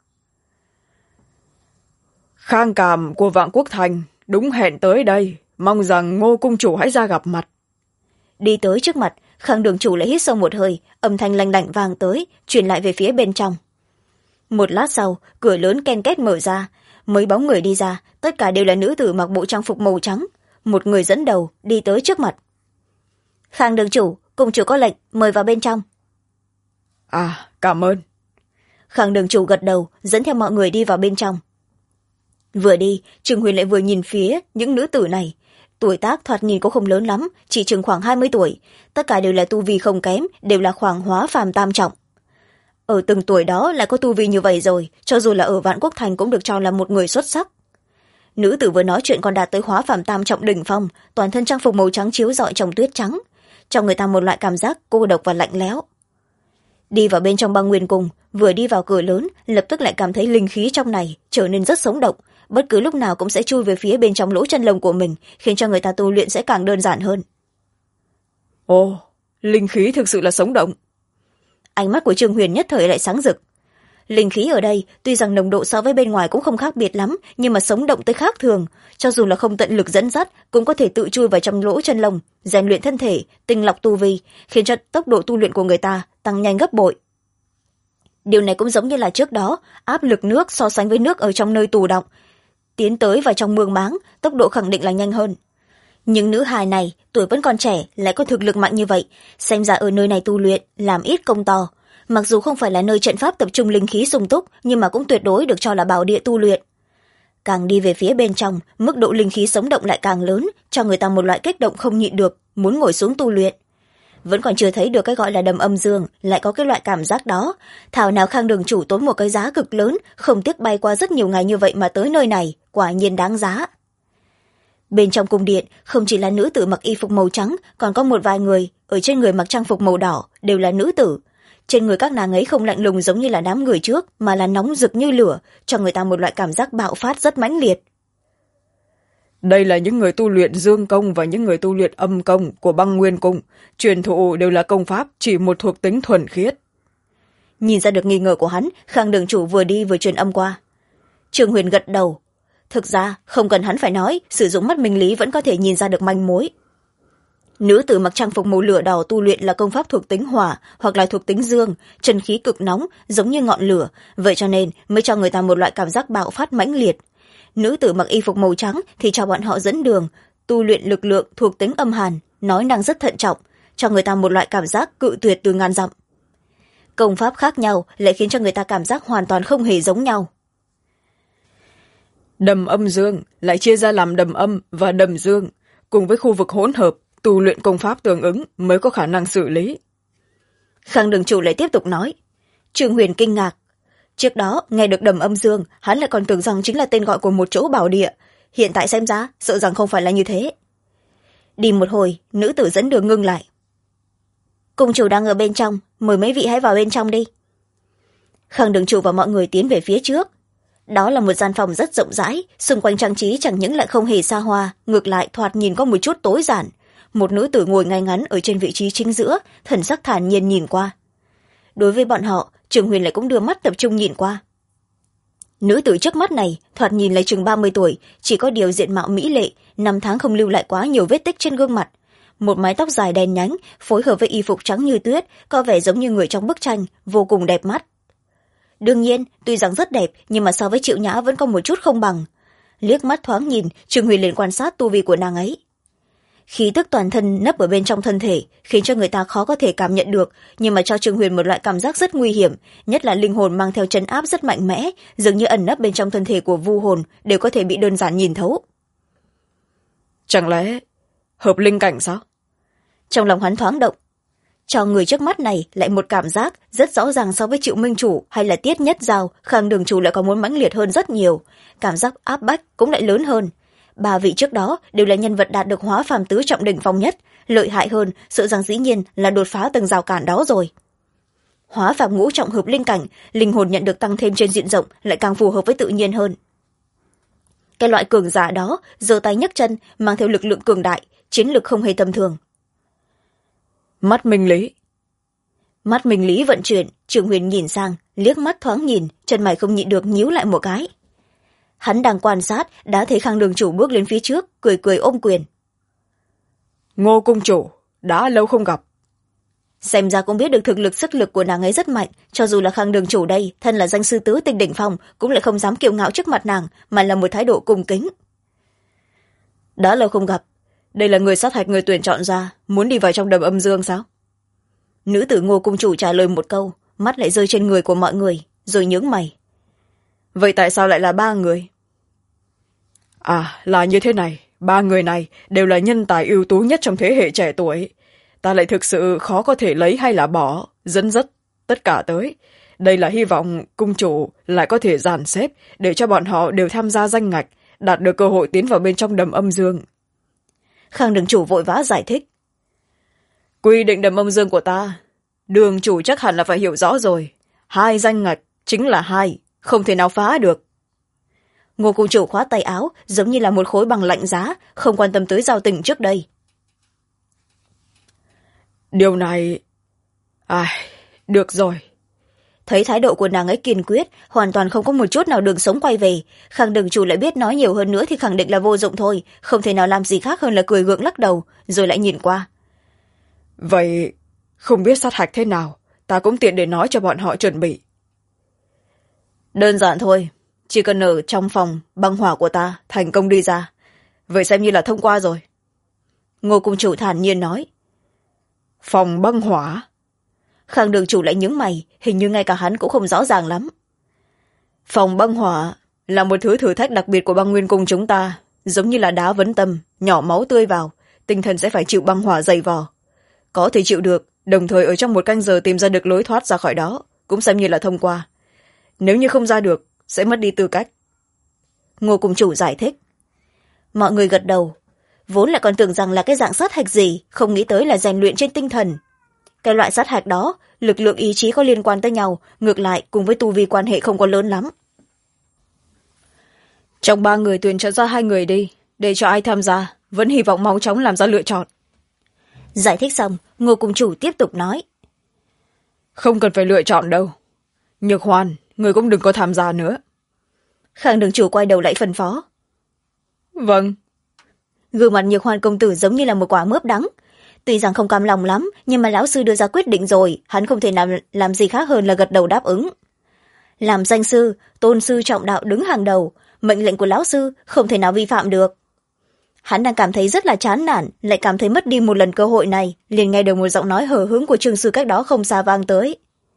Khang Cảm của Vạn Quốc Thành đúng hẹn tới đây, mong rằng Ngô cung chủ hãy ra gặp mặt. Đi tới trước mặt, Khang đường chủ lại hít sâu một hơi, âm thanh lanh lảnh vang tới, truyền lại về phía bên trong. Một lát sau, cửa lớn ken két mở ra, mấy bóng người đi ra, tất cả đều là nữ tử mặc bộ trang phục màu trắng. Một người dẫn đầu đi tới trước mặt. Khang đường chủ, cung chủ có lệnh, mời vào bên trong. Cảm ơn. Khang đường chủ gật đầu, dẫn theo mọi người đi vào bên trong. Vừa đi, Trương Huyền lại vừa nhìn phía những nữ tử này. Tuổi tác thoạt nhìn cũng không lớn lắm, chỉ chừng khoảng 20 tuổi. Tất cả đều là tu vi không kém, đều là khoảng hóa phàm tam trọng. Ở từng tuổi đó lại có tu vi như vậy rồi, cho dù là ở Vạn Quốc Thành cũng được cho là một người xuất sắc. Nữ tử vừa nói chuyện còn đạt tới hóa phàm tam trọng đỉnh phong, toàn thân trang phục màu trắng chiếu rọi trong tuyết trắng, cho người ta một loại cảm giác cô độc và lạnh lẽo. Đi vào bên trong Băng Nguyên Cung, vừa đi vào cửa lớn, lập tức lại cảm thấy linh khí trong này trở nên rất sống động, bất cứ lúc nào cũng sẽ chui về phía bên trong lỗ chân lông của mình, khiến cho người ta tu luyện sẽ càng đơn giản hơn. Ồ, linh khí thực sự là sống động. Ánh mắt của Trương Huyền nhất thời lại sáng rực. Linh khí ở đây tuy rằng nồng độ so với bên ngoài cũng không khác biệt lắm, nhưng mà sống động tới khác thường, cho dù là không tận lực dẫn dắt cũng có thể tự chui vào trong lỗ chân lông, rèn luyện thân thể, tinh lọc tu vi, khiến cho tốc độ tu luyện của người ta tăng nhanh gấp bội. Điều này cũng giống như là trước đó áp lực nước so sánh với nước ở trong nơi tù đọng, tiến tới vào trong mương máng, tốc độ khẳng định là nhanh hơn. Những nữ hài này tuổi vẫn còn trẻ lại có thực lực mạnh như vậy, xem ra ở nơi này tu luyện làm ít công to. Mặc dù không phải là nơi trận pháp tập trung linh khí sung túc, nhưng mà cũng tuyệt đối được cho là bảo địa tu luyện. Càng đi về phía bên trong, mức độ linh khí sống động lại càng lớn, cho người ta một loại kích động không nhịn được, muốn ngồi xuống tu luyện. Vẫn còn chưa thấy được cái gọi là Đầm Âm Dương, lại có cái loại cảm giác đó. Thảo nào Khang đường chủ tốn một cái giá cực lớn, không tiếc bay qua rất nhiều ngày như vậy mà tới nơi này, quả nhiên đáng giá. Bên trong cung điện, không chỉ là nữ tử mặc y phục màu trắng, còn có một vài người, ở trên người mặc trang phục màu đỏ, đều là nữ tử. Trên người các nàng ấy không lạnh lùng giống như là đám người trước, mà là nóng rực như lửa, cho người ta một loại cảm giác bạo phát rất mãnh liệt. Đây là những người tu luyện dương công và những người tu luyện âm công của Băng Nguyên Cung. Truyền thụ đều là công pháp chỉ một thuộc tính thuần khiết. Nhìn ra được nghi ngờ của hắn, Khang đường chủ vừa đi vừa truyền âm qua. Trương Huyền gật đầu. Thực ra, không cần hắn phải nói, sử dụng mắt minh lý vẫn có thể nhìn ra được manh mối. Nữ tử mặc trang phục màu lửa đỏ tu luyện là công pháp thuộc tính hỏa hoặc là thuộc tính dương, chân khí cực nóng, giống như ngọn lửa, vậy cho nên mới cho người ta một loại cảm giác bạo phát mãnh liệt. Nữ tử mặc y phục màu trắng thì cho bọn họ dẫn đường, tu luyện lực lượng thuộc tính âm hàn, nói năng rất thận trọng, cho người ta một loại cảm giác cự tuyệt từ ngàn dặm. Công pháp khác nhau lại khiến cho người ta cảm giác hoàn toàn không hề giống nhau. Đầm Âm Dương lại chia ra làm Đầm Âm và Đầm Dương, cùng với khu vực hỗn hợp, tu luyện công pháp tương ứng mới có khả năng xử lý. Khang đường chủ lại tiếp tục nói. Trương Huyền kinh ngạc. Trước đó, nghe được Đầm Âm Dương, hắn lại còn tưởng rằng chính là tên gọi của một chỗ bảo địa. Hiện tại xem ra, sợ rằng không phải là như thế. Đi một hồi, nữ tử dẫn đường ngưng lại. Cung chủ đang ở bên trong, mời mấy vị hãy vào bên trong đi. Khang đường chủ và mọi người tiến về phía trước. Đó là một gian phòng rất rộng rãi, xung quanh trang trí chẳng những lại không hề xa hoa, ngược lại thoạt nhìn có một chút tối giản. Một nữ tử ngồi ngay ngắn ở trên vị trí chính giữa, thần sắc thản nhiên nhìn qua. Đối với bọn họ, Trương Huyền lại cũng đưa mắt tập trung nhìn qua. Nữ tử trước mắt này thoạt nhìn lại chừng 30 tuổi, chỉ có điều diện mạo mỹ lệ, 5 tháng không lưu lại quá nhiều vết tích trên gương mặt. Một mái tóc dài đen nhánh, phối hợp với y phục trắng như tuyết, có vẻ giống như người trong bức tranh, vô cùng đẹp mắt. Đương nhiên, tuy rằng rất đẹp, nhưng mà so với Triệu Nhã vẫn có một chút không bằng. Liếc mắt thoáng nhìn, Trương Huyền liền quan sát tu vi của nàng ấy. Khí tức toàn thân nấp ở bên trong thân thể, khiến cho người ta khó có thể cảm nhận được, nhưng mà cho Trương Huyền một loại cảm giác rất nguy hiểm, nhất là linh hồn mang theo trấn áp rất mạnh mẽ, dường như ẩn nấp bên trong thân thể của vu hồn đều có thể bị đơn giản nhìn thấu. Chẳng lẽ hợp linh cảnh sao? Trong lòng hắn thoáng động. Cho người trước mắt này lại một cảm giác rất rõ ràng so với Triệu Minh Chủ hay là Tiết Nhất Giao, Khang đường chủ lại có muốn mãnh liệt hơn rất nhiều, cảm giác áp bách cũng lại lớn hơn. 3 vị trước đó đều là nhân vật đạt được hóa phàm tứ trọng đỉnh phong nhất, lợi hại hơn, sợ rằng dĩ nhiên là đột phá từng rào cản đó rồi. hóa phạm ngũ trọng hợp linh cảnh, linh hồn nhận được tăng thêm trên diện rộng, lại càng phù hợp với tự nhiên hơn. Cái loại cường giả đó giơ tay nhấc chân, mang theo lực lượng cường đại, chiến lực không hề tầm thường. Mắt minh lý. Mắt minh lý vận chuyển, Trường Huyền nhìn sang, liếc mắt thoáng nhìn, chân mày không nhịn được nhíu lại một cái. Hắn đang quan sát, đã thấy Khang đường chủ bước lên phía trước, cười cười ôm quyền. Ngô cung chủ, đã lâu không gặp. Xem ra cũng biết được thực lực sức lực của nàng ấy rất mạnh, cho dù là Khang đường chủ đây, thân là danh sư tứ tinh đỉnh phong, cũng lại không dám kiêu ngạo trước mặt nàng, mà là một thái độ cung kính. Đã lâu không gặp, đây là người sát hạch người tuyển chọn ra, muốn đi vào trong đầm âm dương sao? Nữ tử Ngô cung chủ trả lời một câu, mắt lại rơi trên người của mọi người, rồi nhướng mày. Vậy tại sao lại là 3 người? À, là như thế này, 3 người này đều là nhân tài ưu tú nhất trong thế hệ trẻ tuổi. Ta lại thực sự khó có thể lấy hay là bỏ, dẫn dắt tất cả tới. Đây là hy vọng cung chủ lại có thể dàn xếp để cho bọn họ đều tham gia danh ngạch, đạt được cơ hội tiến vào bên trong đầm âm dương. Khang đường chủ vội vã giải thích. Quy định đầm âm dương của ta, đường chủ chắc hẳn là phải hiểu rõ rồi. 2 danh ngạch chính là 2, không thể nào phá được. Ngô cung chủ khóa tay áo, giống như là một khối bằng lạnh giá, không quan tâm tới giao tình trước đây. Điều này... được rồi. Thấy thái độ của nàng ấy kiên quyết, hoàn toàn không có một chút nào đường sống quay về. Khang đường chủ lại biết nói nhiều hơn nữa thì khẳng định là vô dụng thôi, không thể nào làm gì khác hơn là cười gượng lắc đầu, rồi lại nhìn qua. Vậy không biết sát hạch thế nào, ta cũng tiện để nói cho bọn họ chuẩn bị. Đơn giản thôi, chỉ cần ở trong phòng băng hỏa của ta thành công đi ra, vậy xem như là thông qua rồi. Ngô cung chủ thản nhiên nói. Phòng băng hỏa? Khang đường chủ lại nhướng mày, hình như ngay cả hắn cũng không rõ ràng lắm. Phòng băng hỏa là một thứ thử thách đặc biệt của băng nguyên cung chúng ta, giống như là đá vấn tâm, nhỏ máu tươi vào, tinh thần sẽ phải chịu băng hỏa dày vò. Có thể chịu được, đồng thời ở trong 1 canh giờ tìm ra được lối thoát ra khỏi đó, cũng xem như là thông qua. Nếu như không ra được, sẽ mất đi tư cách. Ngô cung chủ giải thích. Mọi người gật đầu, vốn lại còn tưởng rằng là cái dạng sát hạch gì, không nghĩ tới là rèn luyện trên tinh thần. Cái loại sát hạch đó, lực lượng ý chí có liên quan tới nhau, ngược lại cùng với tu vi quan hệ không có lớn lắm. Trong 3 người tuyển chọn ra 2 người đi, để cho ai tham gia, vẫn hy vọng mau chóng làm ra lựa chọn. Giải thích xong, Ngô cung chủ tiếp tục nói. Không cần phải lựa chọn đâu. Nhược Hoan, người cũng đừng có tham gia nữa. Khang đường chủ quay đầu lại phân phó. Vâng. Gương mặt Nhược Hoan công tử giống như là một quả mướp đắng. Tuy rằng không cam lòng lắm, nhưng mà lão sư đưa ra quyết định rồi, hắn không thể làm gì khác hơn là gật đầu đáp ứng. Làm danh sư, tôn sư trọng đạo đứng hàng đầu, mệnh lệnh của lão sư không thể nào vi phạm được. Hắn đang cảm thấy rất là chán nản, lại cảm thấy mất đi một lần cơ hội này, liền nghe được một giọng nói hờ hững của trường sư cách đó không xa vang tới.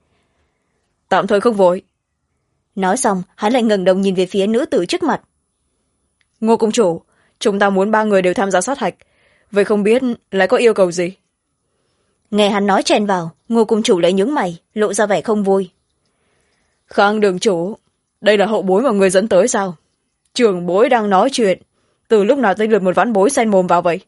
Tạm thời không vội. Nói xong, hắn lại ngẩng đầu nhìn về phía nữ tử trước mặt. Ngô cung chủ, chúng ta muốn 3 người đều tham gia sát hạch, vậy không biết lại có yêu cầu gì? Nghe hắn nói chen vào, Ngô cung chủ lại nhướng mày, lộ ra vẻ không vui. Khang đường chủ, đây là hậu bối mà người dẫn tới sao? Trưởng bối đang nói chuyện, từ lúc nào tới lượt một vãn bối xen mồm vào vậy?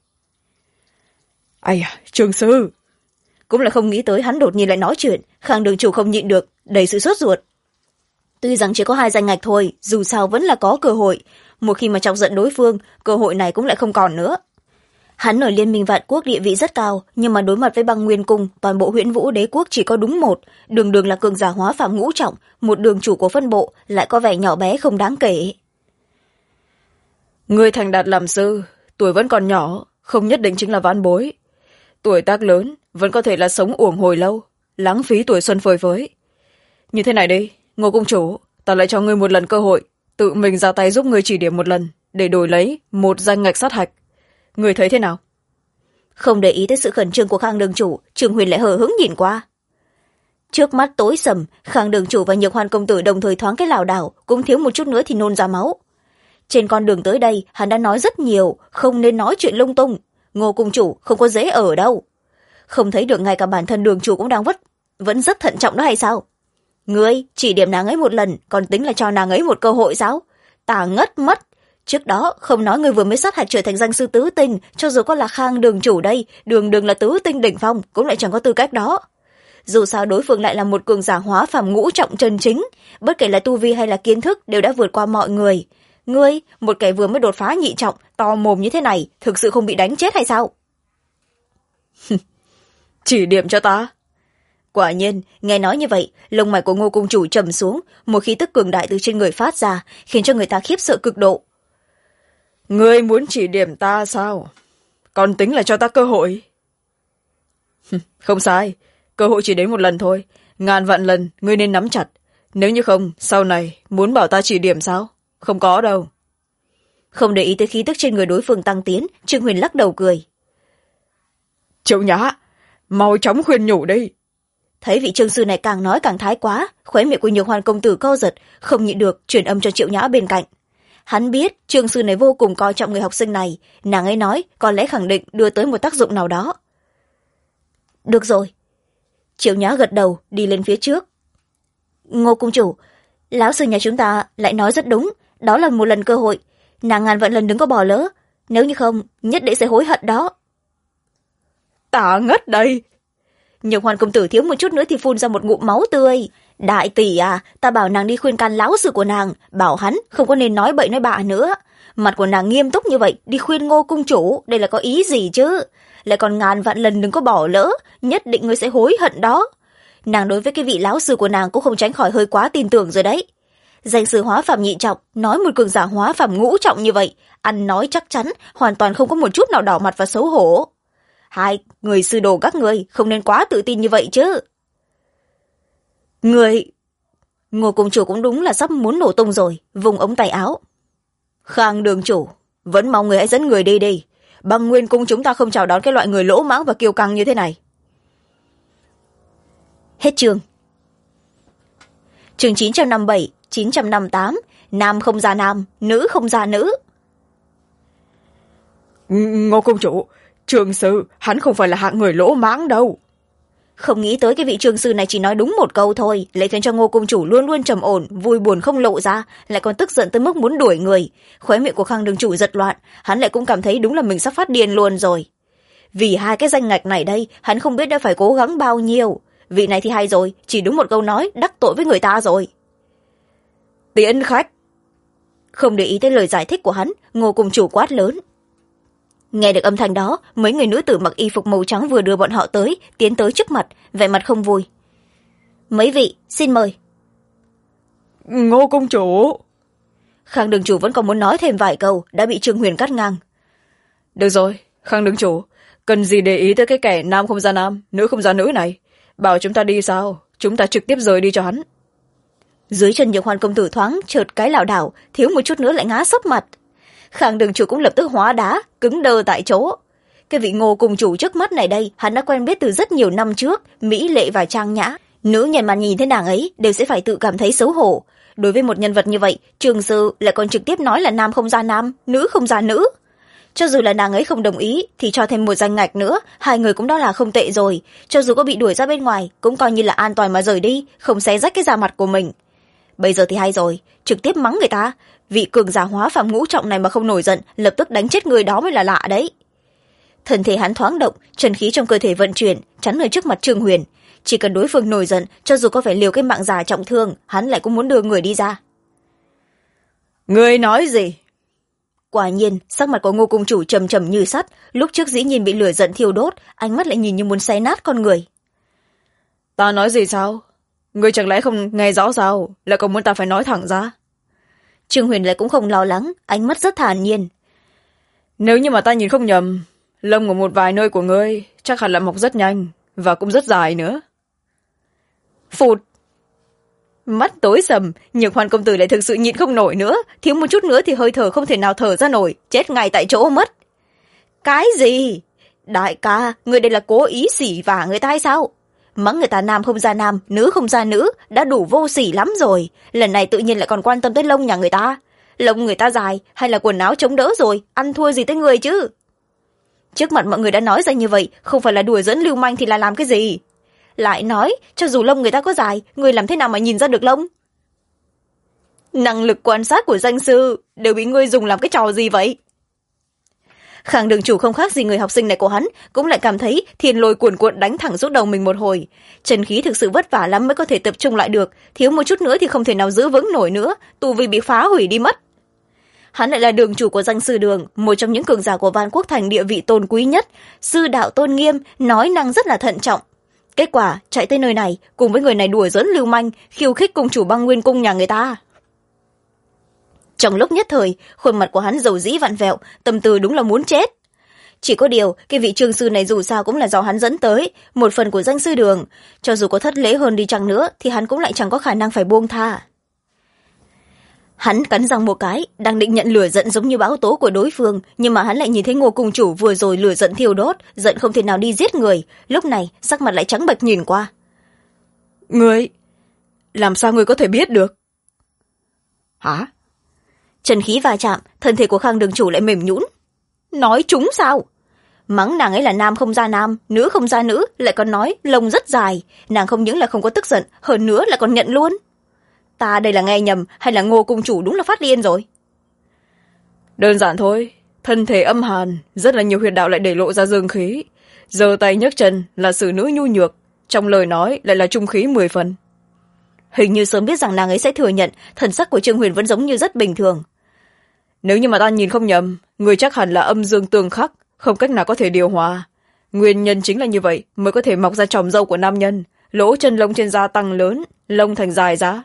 Ai à, trường sư! Cũng là không nghĩ tới hắn đột nhiên lại nói chuyện, Khang đường chủ không nhịn được, đầy sự sốt ruột. Tuy rằng chỉ có 2 danh ngạch thôi, dù sao vẫn là có cơ hội. Một khi mà chọc giận đối phương, cơ hội này cũng lại không còn nữa. Hắn ở Liên minh Vạn Quốc địa vị rất cao, nhưng mà đối mặt với băng nguyên cung, toàn bộ Huyễn Vũ đế quốc chỉ có đúng một, đường đường là cường giả hóa phạm ngũ trọng, một đường chủ của phân bộ lại có vẻ nhỏ bé không đáng kể. Người thành đạt làm sư, tuổi vẫn còn nhỏ, không nhất định chính là vãn bối. Tuổi tác lớn, vẫn có thể là sống uổng hồi lâu, lãng phí tuổi xuân phơi phới. Như thế này đi, Ngô cung chủ, ta lại cho ngươi một lần cơ hội, tự mình ra tay giúp ngươi chỉ điểm một lần, để đổi lấy một danh ngạch sát hạch. Người thấy thế nào? Không để ý tới sự khẩn trương của Khang đường chủ, Trường Huyền lại hờ hững nhìn qua. Trước mắt tối sầm, Khang đường chủ và Nhược Hoan công tử đồng thời thoáng cái lảo đảo, cũng thiếu một chút nữa thì nôn ra máu. Trên con đường tới đây, hắn đã nói rất nhiều, không nên nói chuyện lung tung. Ngô cung chủ không có dễ ở đâu. Không thấy được ngay cả bản thân đường chủ cũng đang vẫn rất thận trọng đó hay sao? Ngươi chỉ điểm nàng ấy một lần, còn tính là cho nàng ấy một cơ hội sao? Ta ngất mất. Trước đó không nói ngươi vừa mới sát hạch trở thành danh sư tứ tinh, cho dù có là Khang đường chủ đây, đường đường là tứ tinh đỉnh phong, cũng lại chẳng có tư cách đó. dù sao đối phương lại là một cường giả hóa phàm ngũ trọng chân chính, bất kể là tu vi hay là kiến thức đều đã vượt qua mọi người. Ngươi, một kẻ vừa mới đột phá nhị trọng, to mồm như thế này, thực sự không bị đánh chết hay sao? Chỉ điểm cho ta. Quả nhiên, nghe nói như vậy, lông mày của Ngô cung chủ trầm xuống, một khí tức cường đại từ trên người phát ra, khiến cho người ta khiếp sợ cực độ. Ngươi muốn chỉ điểm ta sao? Còn tính là cho ta cơ hội. Không sai, cơ hội chỉ đến một lần thôi, ngàn vạn lần ngươi nên nắm chặt. Nếu như không, sau này muốn bảo ta chỉ điểm sao? Không có đâu. Không để ý tới khí tức trên người đối phương tăng tiến, Trương Huyền lắc đầu cười. Triệu Nhã, mau chóng khuyên nhủ đi. Thấy vị trương sư này càng nói càng thái quá, khóe miệng của Nhược Hoan công tử co giật, không nhịn được truyền âm cho Triệu Nhã bên cạnh. Hắn biết trương sư này vô cùng coi trọng người học sinh này, nàng ấy nói có lẽ khẳng định đưa tới một tác dụng nào đó. Được rồi. Triệu Nhã gật đầu đi lên phía trước. Ngô cung chủ, lão sư nhà chúng ta lại nói rất đúng, đó là một lần cơ hội, nàng ngàn vạn lần đừng có bỏ lỡ, nếu như không nhất định sẽ hối hận đó. Ta ngất đây. Nhược Hoan công tử thiếu một chút nữa thì phun ra một ngụm máu tươi. Đại tỷ à, ta bảo nàng đi khuyên can lão sư của nàng, bảo hắn không có nên nói bậy nói bạ nữa. Mặt của nàng nghiêm túc như vậy, đi khuyên Ngô cung chủ, đây là có ý gì chứ? Lại còn ngàn vạn lần đừng có bỏ lỡ, nhất định ngươi sẽ hối hận đó. Nàng đối với cái vị lão sư của nàng cũng không tránh khỏi hơi quá tin tưởng rồi đấy. Danh sư hóa phàm nhị trọng, nói một cường giả hóa phàm ngũ trọng như vậy, ăn nói chắc chắn, hoàn toàn không có một chút nào đỏ mặt và xấu hổ. Hai người sư đồ các ngươi không nên quá tự tin như vậy chứ. Người... Ngô cung chủ cũng đúng là sắp muốn nổ tung rồi, vùng ống tay áo. Khang đường chủ, vẫn mong người hãy dẫn người đi đi. Băng Nguyên cung chúng ta không chào đón cái loại người lỗ mãng và kiêu căng như thế này. Hết chương. Chương 957, 958, nam không ra nam, nữ không ra nữ. Ngô cung chủ, trường sư, hắn không phải là hạng người lỗ mãng đâu. Không nghĩ tới cái vị trường sư này chỉ nói đúng một câu thôi, lại khiến cho Ngô cung chủ luôn luôn trầm ổn, vui buồn không lộ ra, lại còn tức giận tới mức muốn đuổi người. Khóe miệng của Khang đường chủ giật loạn, hắn lại cũng cảm thấy đúng là mình sắp phát điên luôn rồi. Vì hai cái danh ngạch này đây, hắn không biết đã phải cố gắng bao nhiêu. Vị này thì hay rồi, chỉ đúng một câu nói, đắc tội với người ta rồi. Tiễn khách. Không để ý tới lời giải thích của hắn, Ngô cung chủ quát lớn. Nghe được âm thanh đó, mấy người nữ tử mặc y phục màu trắng vừa đưa bọn họ tới, tiến tới trước mặt, vẻ mặt không vui. Mấy vị, xin mời. Ngô cung chủ. Khang đường chủ vẫn còn muốn nói thêm vài câu, đã bị Trương Huyền cắt ngang. Được rồi, Khang đường chủ, cần gì để ý tới cái kẻ nam không ra nam, nữ không ra nữ này. Bảo chúng ta đi sao, chúng ta trực tiếp rời đi cho hắn. Dưới chân Nhược Hoan công tử thoáng chợt cái lảo đảo, thiếu một chút nữa lại ngã sấp mặt. Khang đường chủ cũng lập tức hóa đá, cứng đơ tại chỗ. Cái vị Ngô cung chủ trước mắt này đây, hắn đã quen biết từ rất nhiều năm trước, mỹ lệ và trang nhã. Nữ nhân mà nhìn thấy nàng ấy đều sẽ phải tự cảm thấy xấu hổ. Đối với một nhân vật như vậy, trường sư lại còn trực tiếp nói là nam không ra nam, nữ không ra nữ. Cho dù là nàng ấy không đồng ý, thì cho thêm một danh ngạch nữa, hai người cũng đó là không tệ rồi. Cho dù có bị đuổi ra bên ngoài, cũng coi như là an toàn mà rời đi, không xé rách cái da mặt của mình. Bây giờ thì hay rồi, trực tiếp mắng người ta. Vị cường giả hóa phàm ngũ trọng này mà không nổi giận, lập tức đánh chết người đó mới là lạ đấy. Thân thể hắn thoáng động, chân khí trong cơ thể vận chuyển, chắn ở trước mặt Trương Huyền. Chỉ cần đối phương nổi giận, cho dù có phải liều cái mạng già trọng thương, hắn lại cũng muốn đưa người đi ra. Ngươi nói gì? Quả nhiên, sắc mặt của Ngô cung chủ trầm trầm như sắt, lúc trước dĩ nhiên bị lửa giận thiêu đốt, ánh mắt lại nhìn như muốn xé nát con người. Ta nói gì sao? Ngươi chẳng lẽ không nghe rõ sao, lại còn muốn ta phải nói thẳng ra? Trương Huyền lại cũng không lo lắng, ánh mắt rất thản nhiên. Nếu như mà ta nhìn không nhầm, lông của một vài nơi của ngươi chắc hẳn là mọc rất nhanh, và cũng rất dài nữa. Phụt! Mắt tối sầm, Nhược Hoan công tử lại thực sự nhịn không nổi nữa, thiếu một chút nữa thì hơi thở không thể nào thở ra nổi, chết ngay tại chỗ mất. Cái gì? Đại ca, người đây là cố ý xỉ vả người ta hay sao? Mắng người ta nam không ra nam, nữ không ra nữ, đã đủ vô sỉ lắm rồi. Lần này tự nhiên lại còn quan tâm tới lông nhà người ta. Lông người ta dài, hay là quần áo chống đỡ rồi, ăn thua gì tới người chứ? Trước mặt mọi người đã nói ra như vậy, không phải là đùa dẫn lưu manh thì là làm cái gì? Lại nói, cho dù lông người ta có dài, người làm thế nào mà nhìn ra được lông? Năng lực quan sát của danh sư đều bị ngươi dùng làm cái trò gì vậy? Khang đường chủ không khác gì người học sinh này của hắn, cũng lại cảm thấy thiên lôi cuồn cuộn đánh thẳng xuống đầu mình một hồi. Chân khí thực sự vất vả lắm mới có thể tập trung lại được, thiếu một chút nữa thì không thể nào giữ vững nổi nữa, tu vi bị phá hủy đi mất. Hắn lại là đường chủ của danh sư đường, một trong những cường giả của Van Quốc Thành, địa vị tôn quý nhất, sư đạo tôn nghiêm, nói năng rất là thận trọng. Kết quả chạy tới nơi này cùng với người này đùa giỡn lưu manh, khiêu khích cung chủ Băng Nguyên cung nhà người ta. Trong lúc nhất thời, khuôn mặt của hắn dầu dĩ vặn vẹo, tâm tư đúng là muốn chết. Chỉ có điều, cái vị trương sư này dù sao cũng là do hắn dẫn tới, một phần của danh sư đường, cho dù có thất lễ hơn đi chăng nữa thì hắn cũng lại chẳng có khả năng phải buông tha. Hắn cắn răng một cái, đang định nhận lửa giận giống như bão tố của đối phương, nhưng mà hắn lại nhìn thấy Ngô cung chủ vừa rồi lửa giận thiêu đốt, giận không thể nào đi giết người, lúc này sắc mặt lại trắng bệch nhìn qua. Ngươi, làm sao ngươi có thể biết được? Hả? Chân khí va chạm, thân thể của Khang đường chủ lại mềm nhũn. Nói trúng sao? Mắng nàng ấy là nam không ra nam, nữ không ra nữ, lại còn nói lông rất dài, nàng không những là không có tức giận, hơn nữa lại còn nhận luôn. Ta đây là nghe nhầm hay là Ngô cung chủ đúng là phát điên rồi? Đơn giản thôi, thân thể âm hàn, rất là nhiều huyệt đạo lại để lộ ra dương khí, giơ tay nhấc chân là xử nữ nhu nhược, trong lời nói lại là trung khí 10 phần. Hình như sớm biết rằng nàng ấy sẽ thừa nhận, thần sắc của Trương Huyền vẫn giống như rất bình thường. Nếu như mà ta nhìn không nhầm, người chắc hẳn là âm dương tương khắc, không cách nào có thể điều hòa. Nguyên nhân chính là như vậy mới có thể mọc ra chòm râu của nam nhân, lỗ chân lông trên da tăng lớn, lông thành dài ra.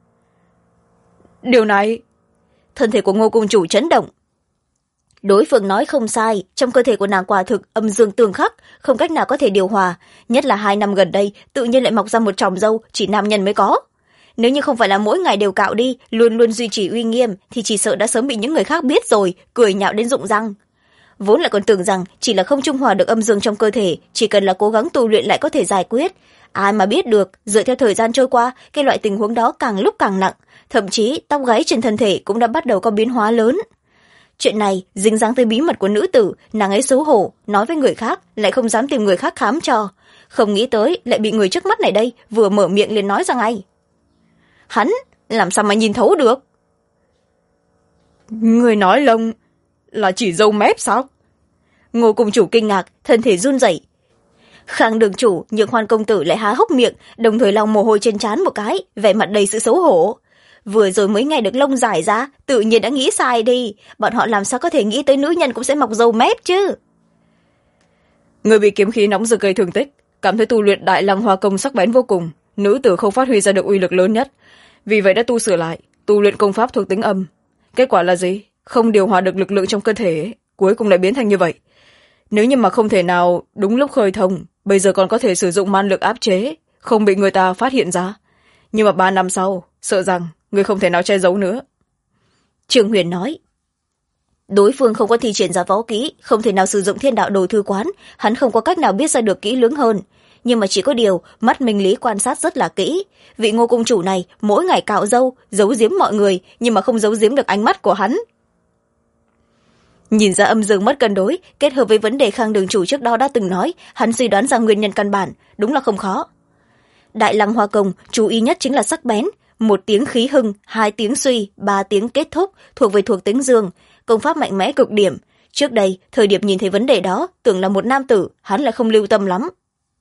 Điều này, thân thể của Ngô cung chủ chấn động. Đối phương nói không sai, trong cơ thể của nàng quả thực âm dương tương khắc, không cách nào có thể điều hòa, nhất là 2 năm gần đây tự nhiên lại mọc ra một chòm râu chỉ nam nhân mới có. Nếu như không phải là mỗi ngày đều cạo đi, luôn luôn duy trì uy nghiêm thì chỉ sợ đã sớm bị những người khác biết rồi, cười nhạo đến rụng răng. Vốn lại còn tưởng rằng chỉ là không trung hòa được âm dương trong cơ thể, chỉ cần là cố gắng tu luyện lại có thể giải quyết. Ai mà biết được, dựa theo thời gian trôi qua, cái loại tình huống đó càng lúc càng nặng, thậm chí tóc gáy trên thân thể cũng đã bắt đầu có biến hóa lớn. Chuyện này dính dáng tới bí mật của nữ tử, nàng ấy xấu hổ, nói với người khác, lại không dám tìm người khác khám cho. Không nghĩ tới lại bị người trước mắt này đây vừa mở miệng liền nói ra ngay. Hắn làm sao mà nhìn thấu được? Người nói lông là chỉ râu mép sao? Ngô cung chủ kinh ngạc, thân thể run rẩy. Khang đường chủ, Nhược Hoan công tử lại há hốc miệng, đồng thời lau mồ hôi trên trán một cái, vẻ mặt đầy sự xấu hổ. Vừa rồi mới nghe được lông dài ra, tự nhiên đã nghĩ sai đi, bọn họ làm sao có thể nghĩ tới nữ nhân cũng sẽ mọc râu mép chứ? Người bị kiếm khí nóng rực gây thương tích, cảm thấy tu luyện Đại Lăng Hoa công sắc bén vô cùng, nữ tử không phát huy ra được uy lực lớn nhất, vì vậy đã tu sửa lại, tu luyện công pháp thuộc tính âm. Kết quả là gì? Không điều hòa được lực lượng trong cơ thể, cuối cùng lại biến thành như vậy. Nếu như mà không thể nào đúng lúc khơi thông, bây giờ còn có thể sử dụng man lực áp chế, không bị người ta phát hiện ra. Nhưng mà 3 năm sau, sợ rằng người không thể nào che giấu nữa. Trương Huyền nói. Đối phương không có thi triển ra võ kỹ, không thể nào sử dụng thiên đạo đồ thư quán, hắn không có cách nào biết ra được kỹ lưỡng hơn. Nhưng mà chỉ có điều, mắt Minh Lý quan sát rất là kỹ. Vị Ngô cung chủ này mỗi ngày cạo râu, giấu giếm mọi người, nhưng mà không giấu giếm được ánh mắt của hắn. Nhìn ra âm dương mất cân đối, kết hợp với vấn đề Khang đường chủ trước đó đã từng nói, hắn suy đoán ra nguyên nhân căn bản, đúng là không khó. Đại Lăng Hoa công chú ý nhất chính là sắc bén, 1 tiếng khí hưng, 2 tiếng suy, 3 tiếng kết thúc, thuộc về thuộc tính dương, công pháp mạnh mẽ cực điểm. Trước đây, thời điểm nhìn thấy vấn đề đó, tưởng là một nam tử, hắn lại không lưu tâm lắm.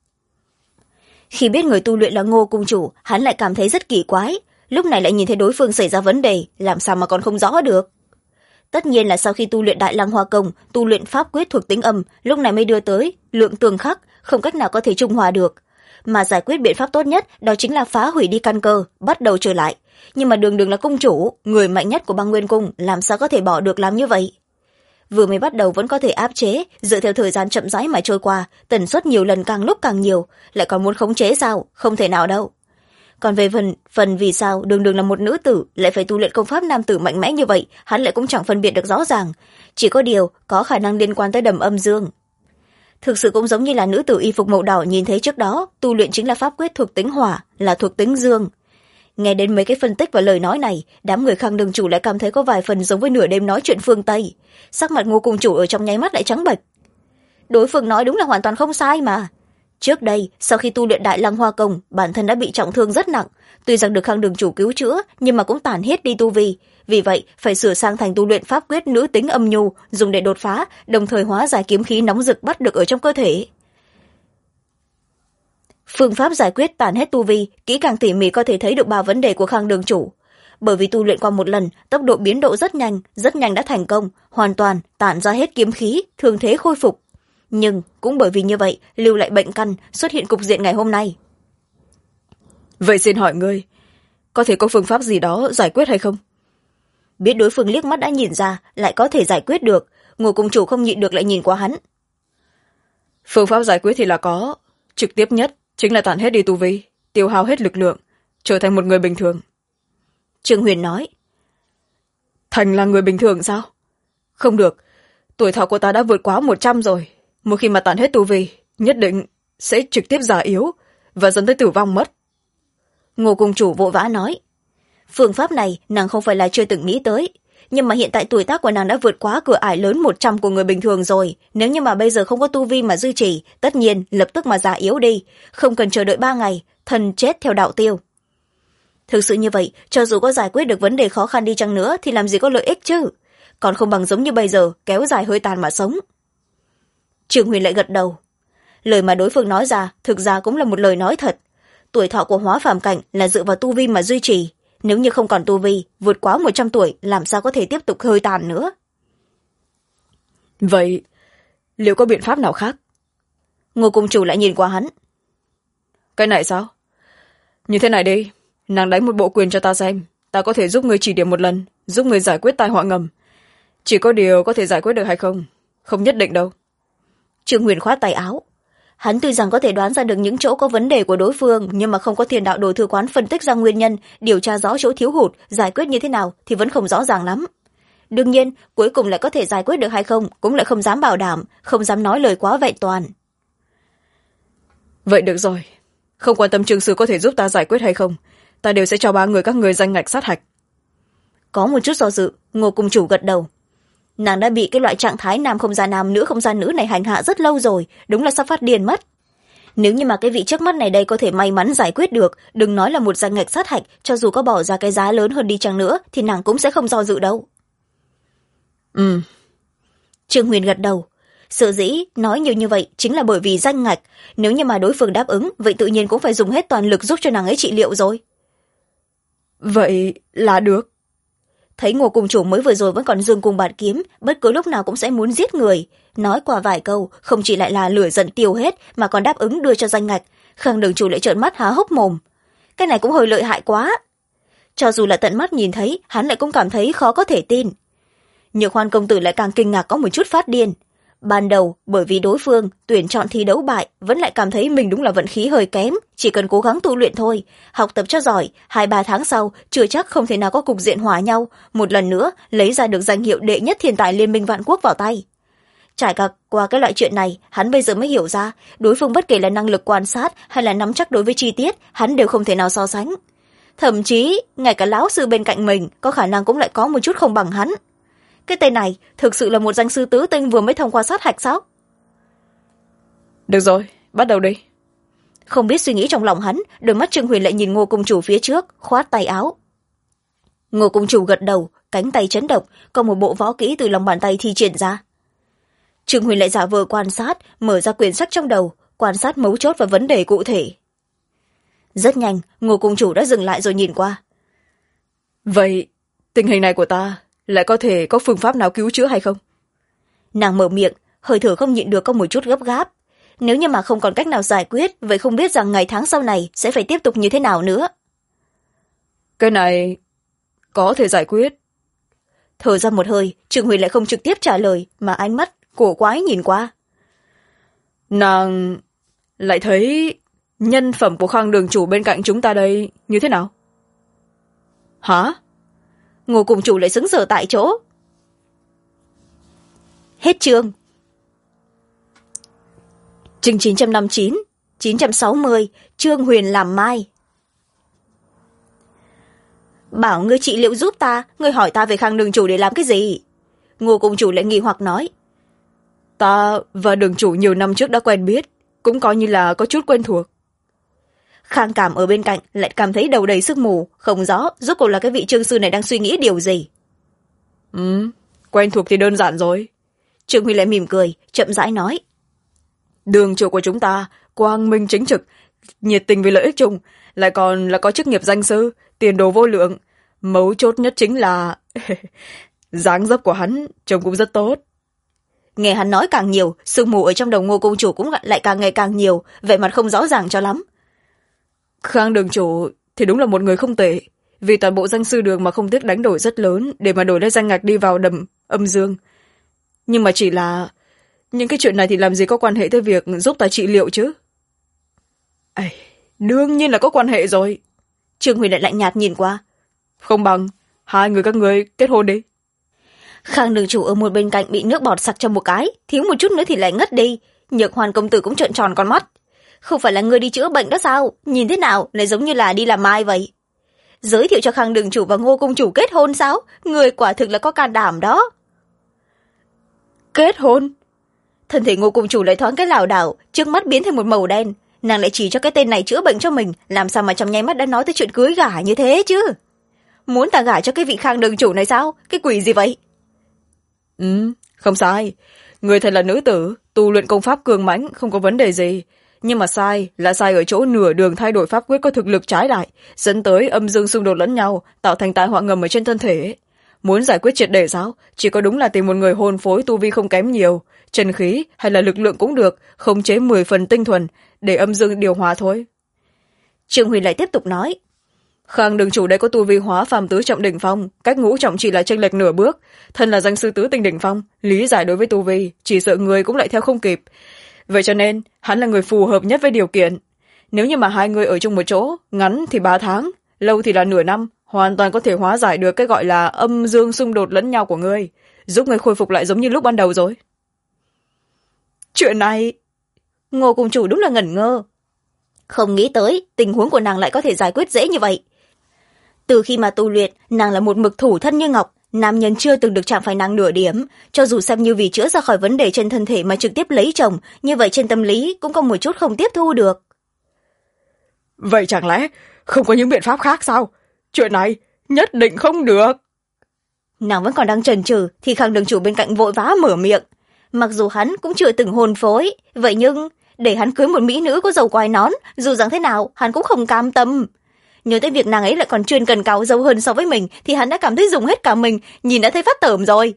Khi biết người tu luyện là Ngô cung chủ, hắn lại cảm thấy rất kỳ quái, lúc này lại nhìn thấy đối phương xảy ra vấn đề, làm sao mà còn không rõ được. Tất nhiên là sau khi tu luyện Đại Lăng Hoa công, tu luyện pháp quyết thuộc tính âm, lúc này mới đưa tới lượng tương khắc, không cách nào có thể trung hòa được. Mà giải quyết biện pháp tốt nhất đó chính là phá hủy đi căn cơ, bắt đầu trở lại. Nhưng mà đường là cung chủ, người mạnh nhất của Băng Nguyên cung, làm sao có thể bỏ được làm như vậy? Vừa mới bắt đầu vẫn có thể áp chế, dựa theo thời gian chậm rãi mà trôi qua, tần suất nhiều lần càng lúc càng nhiều, lại còn muốn khống chế sao? Không thể nào đâu. Còn về phần vì sao đường là một nữ tử lại phải tu luyện công pháp nam tử mạnh mẽ như vậy, hắn lại cũng chẳng phân biệt được rõ ràng. Chỉ có điều có khả năng liên quan tới đầm âm dương. Thực sự cũng giống như là nữ tử y phục màu đỏ nhìn thấy trước đó, tu luyện chính là pháp quyết thuộc tính hỏa, là thuộc tính dương. Nghe đến mấy cái phân tích và lời nói này, đám người Khang đường chủ lại cảm thấy có vài phần giống với nửa đêm nói chuyện phương Tây. Sắc mặt Ngô cung chủ ở trong nháy mắt lại trắng bệch. Đối phương nói đúng là hoàn toàn không sai mà. trước đây sau khi tu luyện đại lăng hoa công, bản thân đã bị trọng thương rất nặng, tuy rằng được Khang đường chủ cứu chữa nhưng mà cũng tàn hết đi tu vi, vì vậy phải sửa sang thành tu luyện pháp quyết nữ tính âm nhu, dùng để đột phá, đồng thời hóa giải kiếm khí nóng rực bắt được ở trong cơ thể. Phương pháp giải quyết tàn hết tu vi kỹ càng tỉ mỉ có thể thấy được 3 vấn đề của Khang đường chủ. Bởi vì tu luyện qua một lần, tốc độ biến độ rất nhanh đã thành công, hoàn toàn tản ra hết kiếm khí, thương thế khôi phục. Nhưng cũng bởi vì như vậy, lưu lại bệnh căn, xuất hiện cục diện ngày hôm nay. Vậy xin hỏi ngươi, có thể có phương pháp gì đó giải quyết hay không? Biết đối phương liếc mắt đã nhìn ra, lại có thể giải quyết được, Ngô cung chủ không nhịn được lại nhìn qua hắn. Phương pháp giải quyết thì là có, trực tiếp nhất chính là tản hết đi tu vi, tiêu hao hết lực lượng, trở thành một người bình thường. Trương Huyền nói. Thành là người bình thường sao? Không được, tuổi thọ của ta đã vượt quá 100 rồi. Một khi mà tản hết tu vi, nhất định sẽ trực tiếp già yếu và dẫn tới tử vong mất. Ngô cung chủ vội vã nói. Phương pháp này nàng không phải là chưa từng nghĩ tới, nhưng mà hiện tại tuổi tác của nàng đã vượt quá cửa ải lớn 100 của người bình thường rồi. Nếu như mà bây giờ không có tu vi mà duy trì, tất nhiên lập tức mà già yếu đi, không cần chờ đợi 3 ngày, thân chết theo đạo tiêu. Thực sự như vậy, cho dù có giải quyết được vấn đề khó khăn đi chăng nữa thì làm gì có lợi ích chứ, còn không bằng giống như bây giờ kéo dài hơi tàn mà sống. Trương Huyền lại gật đầu. Lời mà đối phương nói ra thực ra cũng là một lời nói thật. Tuổi thọ của hóa phàm cảnh là dựa vào tu vi mà duy trì, nếu như không còn tu vi, vượt quá 100 tuổi làm sao có thể tiếp tục hơi tàn nữa. Vậy liệu có biện pháp nào khác? Ngô cung chủ lại nhìn qua hắn. Cái này sao? Như thế này đi, nàng đánh một bộ quyền cho ta xem, ta có thể giúp người chỉ điểm một lần, giúp người giải quyết tai họa ngầm. Chỉ có điều có thể giải quyết được hay không, không nhất định đâu. Trương Huyền khoát tay áo. Hắn tuy rằng có thể đoán ra được những chỗ có vấn đề của đối phương, nhưng mà không có Thiên đạo đồ thư quán phân tích ra nguyên nhân, điều tra rõ chỗ thiếu hụt, giải quyết như thế nào thì vẫn không rõ ràng lắm. Đương nhiên, cuối cùng lại có thể giải quyết được hay không cũng lại không dám bảo đảm, không dám nói lời quá vẹn toàn. Vậy được rồi, không quan tâm Trương sư có thể giúp ta giải quyết hay không, ta đều sẽ cho 3 người các người danh ngạch sát hạch. Có một chút do dự, Ngô cung chủ gật đầu. Nàng đã bị cái loại trạng thái nam không ra nam, nữ không ra nữ này hành hạ rất lâu rồi, đúng là sắp phát điên mất. Nếu như mà cái vị trước mắt này đây có thể may mắn giải quyết được, đừng nói là một danh ngạch sát hạch, cho dù có bỏ ra cái giá lớn hơn đi chăng nữa thì nàng cũng sẽ không do dự đâu. Trương Huyền gật đầu. Sở dĩ nói nhiều như vậy chính là bởi vì danh ngạch, nếu như mà đối phương đáp ứng, vậy tự nhiên cũng phải dùng hết toàn lực giúp cho nàng ấy trị liệu rồi. Vậy là được. Thấy Ngô cung chủ mới vừa rồi vẫn còn dương cung bạt kiếm, bất cứ lúc nào cũng sẽ muốn giết người, nói qua vài câu không chỉ lại là lửa giận tiêu hết mà còn đáp ứng đưa cho danh ngạch. Khang đường chủ lại trợn mắt há hốc mồm. Cái này cũng hơi lợi hại quá. Cho dù là tận mắt nhìn thấy, hắn lại cũng cảm thấy khó có thể tin. Nhược Hoan công tử lại càng kinh ngạc có một chút phát điên. Ban đầu bởi vì đối phương tuyển chọn thi đấu bại, vẫn lại cảm thấy mình đúng là vận khí hơi kém, chỉ cần cố gắng tu luyện thôi, học tập cho giỏi, 2-3 tháng sau chưa chắc không thể nào có cục diện hòa nhau, một lần nữa lấy ra được danh hiệu đệ nhất thiên tài liên minh vạn quốc vào tay. Trải qua cái loại chuyện này, hắn bây giờ mới hiểu ra, đối phương bất kể là năng lực quan sát hay là nắm chắc đối với chi tiết, hắn đều không thể nào so sánh. Thậm chí ngay cả lão sư bên cạnh mình có khả năng cũng lại có một chút không bằng hắn. Cái tên này thực sự là một danh sư tứ tinh vừa mới thông qua sát hạch sao? Được rồi, bắt đầu đi. Không biết suy nghĩ trong lòng hắn, đôi mắt Trương Huyền lại nhìn Ngô cung chủ phía trước, khoát tay áo. Ngô cung chủ gật đầu, cánh tay chấn động, có một bộ võ kỹ từ lòng bàn tay thi triển ra. Trương Huyền lại giả vờ quan sát, mở ra quyển sách trong đầu, quan sát mấu chốt và vấn đề cụ thể. Rất nhanh, Ngô cung chủ đã dừng lại rồi nhìn qua. Vậy, tình hình này của ta lại có thể có phương pháp nào cứu chữa hay không? Nàng mở miệng, hơi thở không nhịn được có một chút gấp gáp. Nếu như mà không còn cách nào giải quyết, vậy không biết rằng ngày tháng sau này sẽ phải tiếp tục như thế nào nữa. Cái này có thể giải quyết. Thở ra một hơi, Trương Huyền lại không trực tiếp trả lời, mà ánh mắt cổ quái nhìn qua. Nàng lại thấy nhân phẩm của Khang đường chủ bên cạnh chúng ta đây như thế nào? Hả? Ngô cung chủ lại sững sờ tại chỗ. Hết chương. Chương 959, 960, Trương Huyền làm mai. Bảo ngươi trị liệu giúp ta, ngươi hỏi ta về Khang đường chủ để làm cái gì? Ngô cung chủ lại nghi hoặc nói. Ta và đường chủ nhiều năm trước đã quen biết, cũng coi như là có chút quen thuộc. Khang Cảm ở bên cạnh lại cảm thấy đầu đầy sức mù, không rõ rốt cuộc là cái vị trương sư này đang suy nghĩ điều gì. Quen thuộc thì đơn giản rồi. Trương Huy lại mỉm cười, chậm rãi nói. Đường chủ của chúng ta quang minh chính trực, nhiệt tình vì lợi ích chung, lại còn là có chức nghiệp danh sư, tiền đồ vô lượng. Mấu chốt nhất chính là dáng dấp của hắn trông cũng rất tốt. Nghe hắn nói càng nhiều, sương mù ở trong đầu Ngô công chủ cũng lại càng ngày càng nhiều, vẻ mặt không rõ ràng cho lắm. Khang đường chủ thì đúng là một người không tệ, vì toàn bộ danh sư đường mà không tiếc đánh đổi rất lớn để mà đổi lấy danh ngạch đi vào đầm âm dương. Nhưng mà chỉ là những cái chuyện này thì làm gì có quan hệ tới việc giúp ta trị liệu chứ? Đương nhiên là có quan hệ rồi. Trương Huy lại lạnh nhạt nhìn qua. Không bằng hai người các người kết hôn đi. Khang đường chủ ở một bên cạnh bị nước bọt sặc cho một cái, thiếu một chút nữa thì lại ngất đi. Nhược Hoàn công tử cũng trợn tròn con mắt. Không phải là người đi chữa bệnh đó sao? Nhìn thế nào lại giống như là đi làm mai vậy? Giới thiệu cho Khang đường chủ và Ngô công chủ kết hôn sao? Người quả thực là có can đảm đó. Kết hôn? Thân thể Ngô công chủ lại thoáng cái lảo đảo, trước mắt biến thành một màu đen. Nàng lại chỉ cho cái tên này chữa bệnh cho mình, làm sao mà trong nháy mắt đã nói tới chuyện cưới gả như thế chứ? Muốn ta gả cho cái vị Khang đường chủ này sao? Cái quỷ gì vậy? Không sai. Người thật là nữ tử, tu luyện công pháp cường mãnh, không có vấn đề gì. Nhưng mà sai là sai ở chỗ nửa đường thay đổi pháp quyết có thực lực trái lại, dẫn tới âm dương xung đột lẫn nhau, tạo thành tai họa ngầm ở trên thân thể. Muốn giải quyết triệt để sao? Chỉ có đúng là tìm một người hôn phối tu vi không kém nhiều, chân khí hay là lực lượng cũng được, khống chế 10 phần tinh thuần, để âm dương điều hòa thôi. Trương Huy lại tiếp tục nói. Khang đường chủ đây có tu vi hóa phàm tứ trọng đỉnh phong, cách ngũ trọng chỉ là chênh lệch nửa bước, thân là danh sư tứ tinh đỉnh phong, lý giải đối với tu vi, chỉ sợ người cũng lại theo không kịp. Vậy cho nên, hắn là người phù hợp nhất với điều kiện. Nếu như mà hai người ở chung một chỗ, ngắn thì 3 tháng, lâu thì là nửa năm, hoàn toàn có thể hóa giải được cái gọi là âm dương xung đột lẫn nhau của ngươi, giúp ngươi khôi phục lại giống như lúc ban đầu rồi. Chuyện này... Ngô công chủ đúng là ngẩn ngơ. Không nghĩ tới, tình huống của nàng lại có thể giải quyết dễ như vậy. Từ khi mà tu luyện, nàng là một mực thủ thân như ngọc, nam nhân chưa từng được chạm phải nàng nửa điểm, cho dù xem như vì chữa ra khỏi vấn đề trên thân thể mà trực tiếp lấy chồng, như vậy trên tâm lý cũng có một chút không tiếp thu được. Vậy chẳng lẽ không có những biện pháp khác sao? Chuyện này nhất định không được. Nàng vẫn còn đang chần chừ thì Khang đường chủ bên cạnh vội vã mở miệng. Mặc dù hắn cũng chưa từng hôn phối, vậy nhưng để hắn cưới một mỹ nữ có dầu quai nón, dù rằng thế nào hắn cũng không cam tâm. Nhớ tới việc nàng ấy lại còn chuyên cần cáo dâu hơn so với mình thì hắn đã cảm thấy dùng hết cả mình, nhìn đã thấy phát tởm rồi.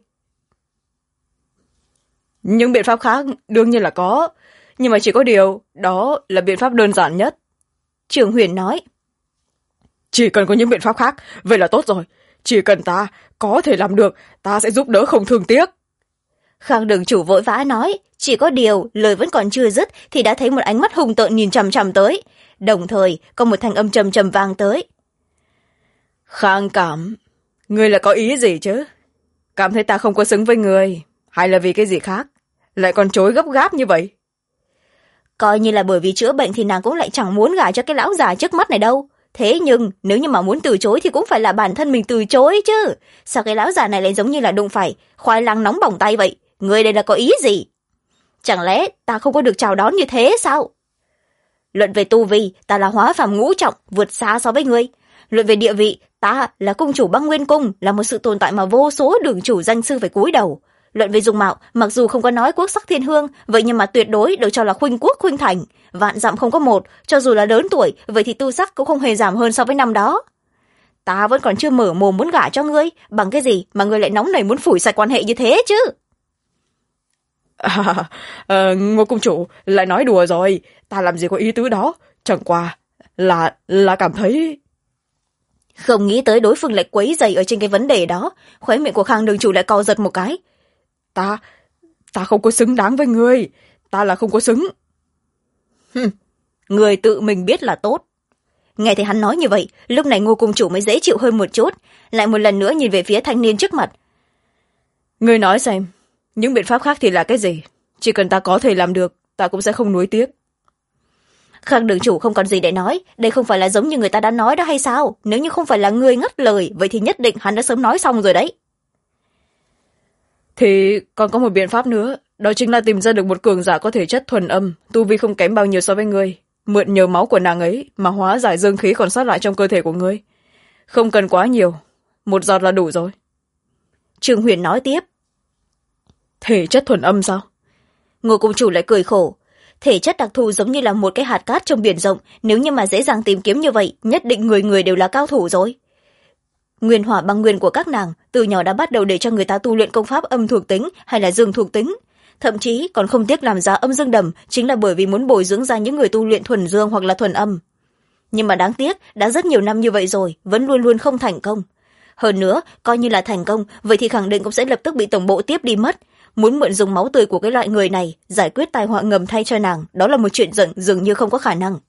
Những biện pháp khác đương nhiên là có, nhưng mà chỉ có điều đó là biện pháp đơn giản nhất. Trường Huyền nói. Chỉ cần có những biện pháp khác, vậy là tốt rồi. Chỉ cần ta có thể làm được, ta sẽ giúp đỡ không thương tiếc. Khang đường chủ vội vã nói, chỉ có điều lời vẫn còn chưa dứt thì đã thấy một ánh mắt hung tợn nhìn chằm chằm tới. Đồng thời có một thanh âm trầm trầm vang tới. Khang Cảm, ngươi là có ý gì chứ? Cảm thấy ta không có xứng với ngươi, hay là vì cái gì khác? Lại còn chối gấp gáp như vậy? Coi như là bởi vì chữa bệnh thì nàng cũng lại chẳng muốn gả cho cái lão già trước mắt này đâu. Thế nhưng nếu như mà muốn từ chối thì cũng phải là bản thân mình từ chối chứ. Sao cái lão già này lại giống như là đụng phải khoai lang nóng bỏng tay vậy? Ngươi đây là có ý gì? Chẳng lẽ ta không có được chào đón như thế sao? Luận về tu vi, ta là hóa phàm ngũ trọng, vượt xa so với ngươi. Luận về địa vị, ta là cung chủ Băng Nguyên Cung, là một sự tồn tại mà vô số đường chủ danh sư phải cúi đầu. Luận về dung mạo, mặc dù không có nói quốc sắc thiên hương, vậy nhưng mà tuyệt đối được cho là khuynh quốc khuynh thành. Vạn dặm không có một, cho dù là lớn tuổi, vậy thì tu sắc cũng không hề giảm hơn so với năm đó. Ta vẫn còn chưa mở mồm muốn gả cho ngươi, bằng cái gì mà ngươi lại nóng nảy muốn phủi sạch quan hệ như thế chứ? Ngô công chủ lại nói đùa rồi, ta làm gì có ý tứ đó, chẳng qua là cảm thấy... Không nghĩ tới đối phương lại quấy rầy ở trên cái vấn đề đó, khóe miệng của Khang đường chủ lại co giật một cái. Ta không có xứng đáng với ngươi, ta là không có xứng. Người tự mình biết là tốt. Nghe thấy hắn nói như vậy, lúc này Ngô công chủ mới dễ chịu hơn một chút, lại một lần nữa nhìn về phía thanh niên trước mặt. Ngươi nói xem, những biện pháp khác thì là cái gì? Chỉ cần ta có thể làm được, ta cũng sẽ không nuối tiếc. Khang đường chủ không còn gì để nói, đây không phải là giống như người ta đã nói đó hay sao? Nếu như không phải là người ngắt lời, vậy thì nhất định hắn đã sớm nói xong rồi đấy. Thì còn có một biện pháp nữa, đó chính là tìm ra được một cường giả có thể chất thuần âm, tu vi không kém bao nhiêu so với ngươi, mượn nhờ máu của nàng ấy mà hóa giải dương khí còn sót lại trong cơ thể của ngươi. Không cần quá nhiều, một giọt là đủ rồi. Trương Huyền nói tiếp. Thể chất thuần âm sao? Ngô cung chủ lại cười khổ. Thể chất đặc thù giống như là một cái hạt cát trong biển rộng, nếu như mà dễ dàng tìm kiếm như vậy, nhất định người người đều là cao thủ rồi. Nguyên hỏa băng nguyên của các nàng từ nhỏ đã bắt đầu để cho người ta tu luyện công pháp âm thuộc tính hay là dương thuộc tính, thậm chí còn không tiếc làm ra âm dương đầm, chính là bởi vì muốn bồi dưỡng ra những người tu luyện thuần dương hoặc là thuần âm. Nhưng mà đáng tiếc, đã rất nhiều năm như vậy rồi, vẫn luôn luôn không thành công. Hơn nữa, coi như là thành công, vậy thì khẳng định cũng sẽ lập tức bị tổng bộ tiếp đi mất. Muốn mượn dùng máu tươi của cái loại người này giải quyết tai họa ngầm thay cho nàng, đó là một chuyện dường như không có khả năng.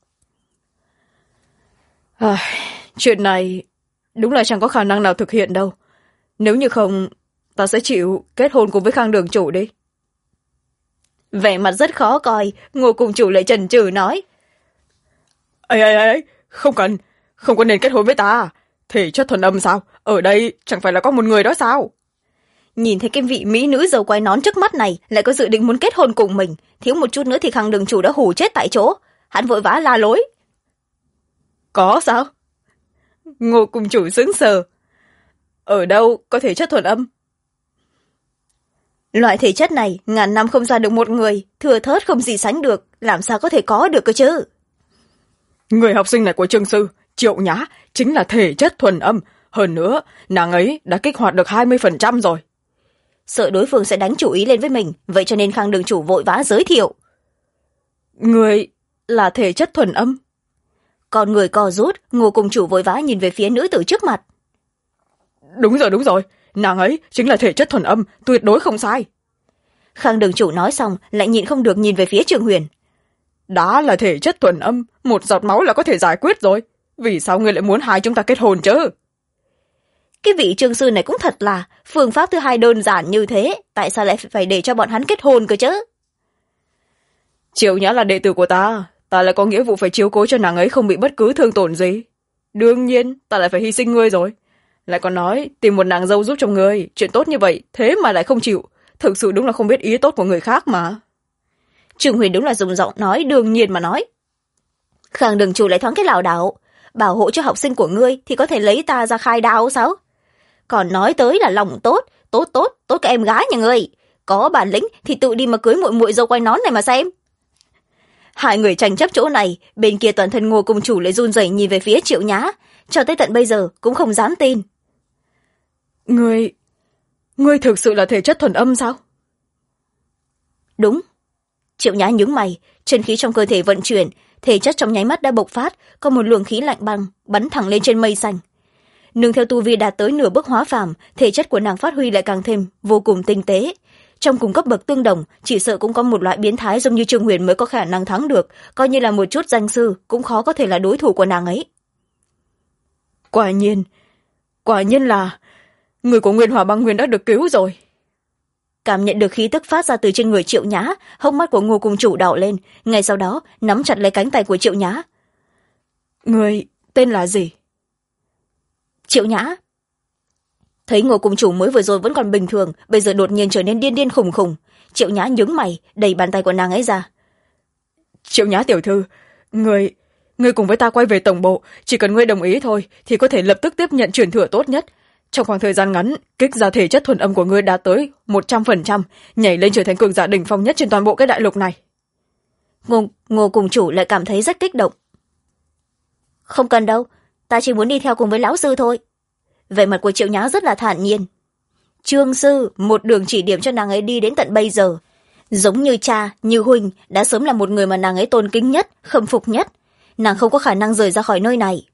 Chuyện này đúng là chẳng có khả năng nào thực hiện đâu. Nếu như không, ta sẽ chịu kết hôn cùng với Khang đường chủ đi. Vẻ mặt rất khó coi, Ngô cung chủ lại chần chừ nói. Ấy, không cần nên kết hôn với ta. Thể chất thuần âm sao? Ở đây chẳng phải là có một người đó sao? Nhìn thấy cái vị mỹ nữ dầu quai nón trước mắt này lại có dự định muốn kết hôn cùng mình, thiếu một chút nữa thì Khang đường chủ đã hù chết tại chỗ. Hắn vội vã la lối. Có sao? Ngô cung chủ sững sờ. Ở đâu có thể chất thuần âm? Loại thể chất này ngàn năm không ra được một người, thừa thớt không gì sánh được, làm sao có thể có được cơ chứ? Người học sinh này của Trương sư, Triệu Nhã, chính là thể chất thuần âm. Hơn nữa, nàng ấy đã kích hoạt được 20% rồi. Sợ đối phương sẽ đánh chủ ý lên với mình, vậy cho nên Khang đường chủ vội vã giới thiệu. Người là thể chất thuần âm. Còn người co rút, Ngô cung chủ vội vã nhìn về phía nữ tử trước mặt. Đúng rồi, nàng ấy chính là thể chất thuần âm, tuyệt đối không sai. Khang đường chủ nói xong lại nhịn không được nhìn về phía Trương Huyền. Đã là thể chất thuần âm, một giọt máu là có thể giải quyết rồi. Vì sao ngươi lại muốn hai chúng ta kết hôn chứ? Cái vị Trương sư này cũng thật là, phương pháp thứ hai đơn giản như thế, tại sao lại phải để cho bọn hắn kết hôn cơ chứ? Triệu Nhã là đệ tử của ta lại có nghĩa vụ phải chiếu cố cho nàng ấy không bị bất cứ thương tổn gì. Đương nhiên, ta lại phải hy sinh ngươi rồi. Lại còn nói, tìm một nàng dâu giúp cho ngươi, chuyện tốt như vậy, thế mà lại không chịu. Thực sự đúng là không biết ý tốt của người khác mà. Trương Huyền đúng là dùng giọng nói đương nhiên mà nói. Khang đường chủ lại thoáng cái lảo đảo. Bảo hộ cho học sinh của ngươi thì có thể lấy ta ra khai đao sao? Còn nói tới là lòng tốt cái em gái nhà ngươi. Có bản lĩnh thì tự đi mà cưới muội muội dâu quai nón này mà xem. Hai người tranh chấp chỗ này, bên kia toàn thân Ngô cung chủ lại run rẩy nhìn về phía Triệu Nhã, cho tới tận bây giờ cũng không dám tin. Ngươi thực sự là thể chất thuần âm sao? Đúng. Triệu Nhã nhướng mày, chân khí trong cơ thể vận chuyển, thể chất trong nháy mắt đã bộc phát, có một luồng khí lạnh băng bắn thẳng lên trên mây xanh. Nương theo tu vi đạt tới nửa bước hóa phàm, thể chất của nàng phát huy lại càng thêm vô cùng tinh tế. Trong cùng cấp bậc tương đồng, chỉ sợ cũng có một loại biến thái giống như Trương Huyền mới có khả năng thắng được, coi như là một chút danh sư cũng khó có thể là đối thủ của nàng ấy. Quả nhiên là người của Nguyên Hỏa Băng Nguyên đã được cứu rồi. Cảm nhận được khí tức phát ra từ trên người Triệu Nhã, hốc mắt của Ngô cung chủ đỏ lên, ngay sau đó nắm chặt lấy cánh tay của Triệu Nhã. Người tên là gì? Triệu Nhã. Thấy Ngô cung chủ mới vừa rồi vẫn còn bình thường, bây giờ đột nhiên trở nên điên khùng khùng. Triệu Nhã nhướng mày, đẩy bàn tay của nàng ấy ra. Triệu Nhã tiểu thư, người cùng với ta quay về tổng bộ, chỉ cần ngươi đồng ý thôi thì có thể lập tức tiếp nhận truyền thừa tốt nhất. Trong khoảng thời gian ngắn, kích ra thể chất thuần âm của ngươi đã tới 100%, nhảy lên trở thành cường giả đỉnh phong nhất trên toàn bộ cái đại lục này. Ngô cung chủ lại cảm thấy rất kích động. Không cần đâu, ta chỉ muốn đi theo cùng với lão sư thôi. Vẻ mặt của Triệu Nhã rất là thản nhiên. Trương sư một đường chỉ điểm cho nàng ấy đi đến tận bây giờ, giống như cha như huynh, đã sớm là một người mà nàng ấy tôn kính nhất, khâm phục nhất. Nàng không có khả năng rời ra khỏi nơi này.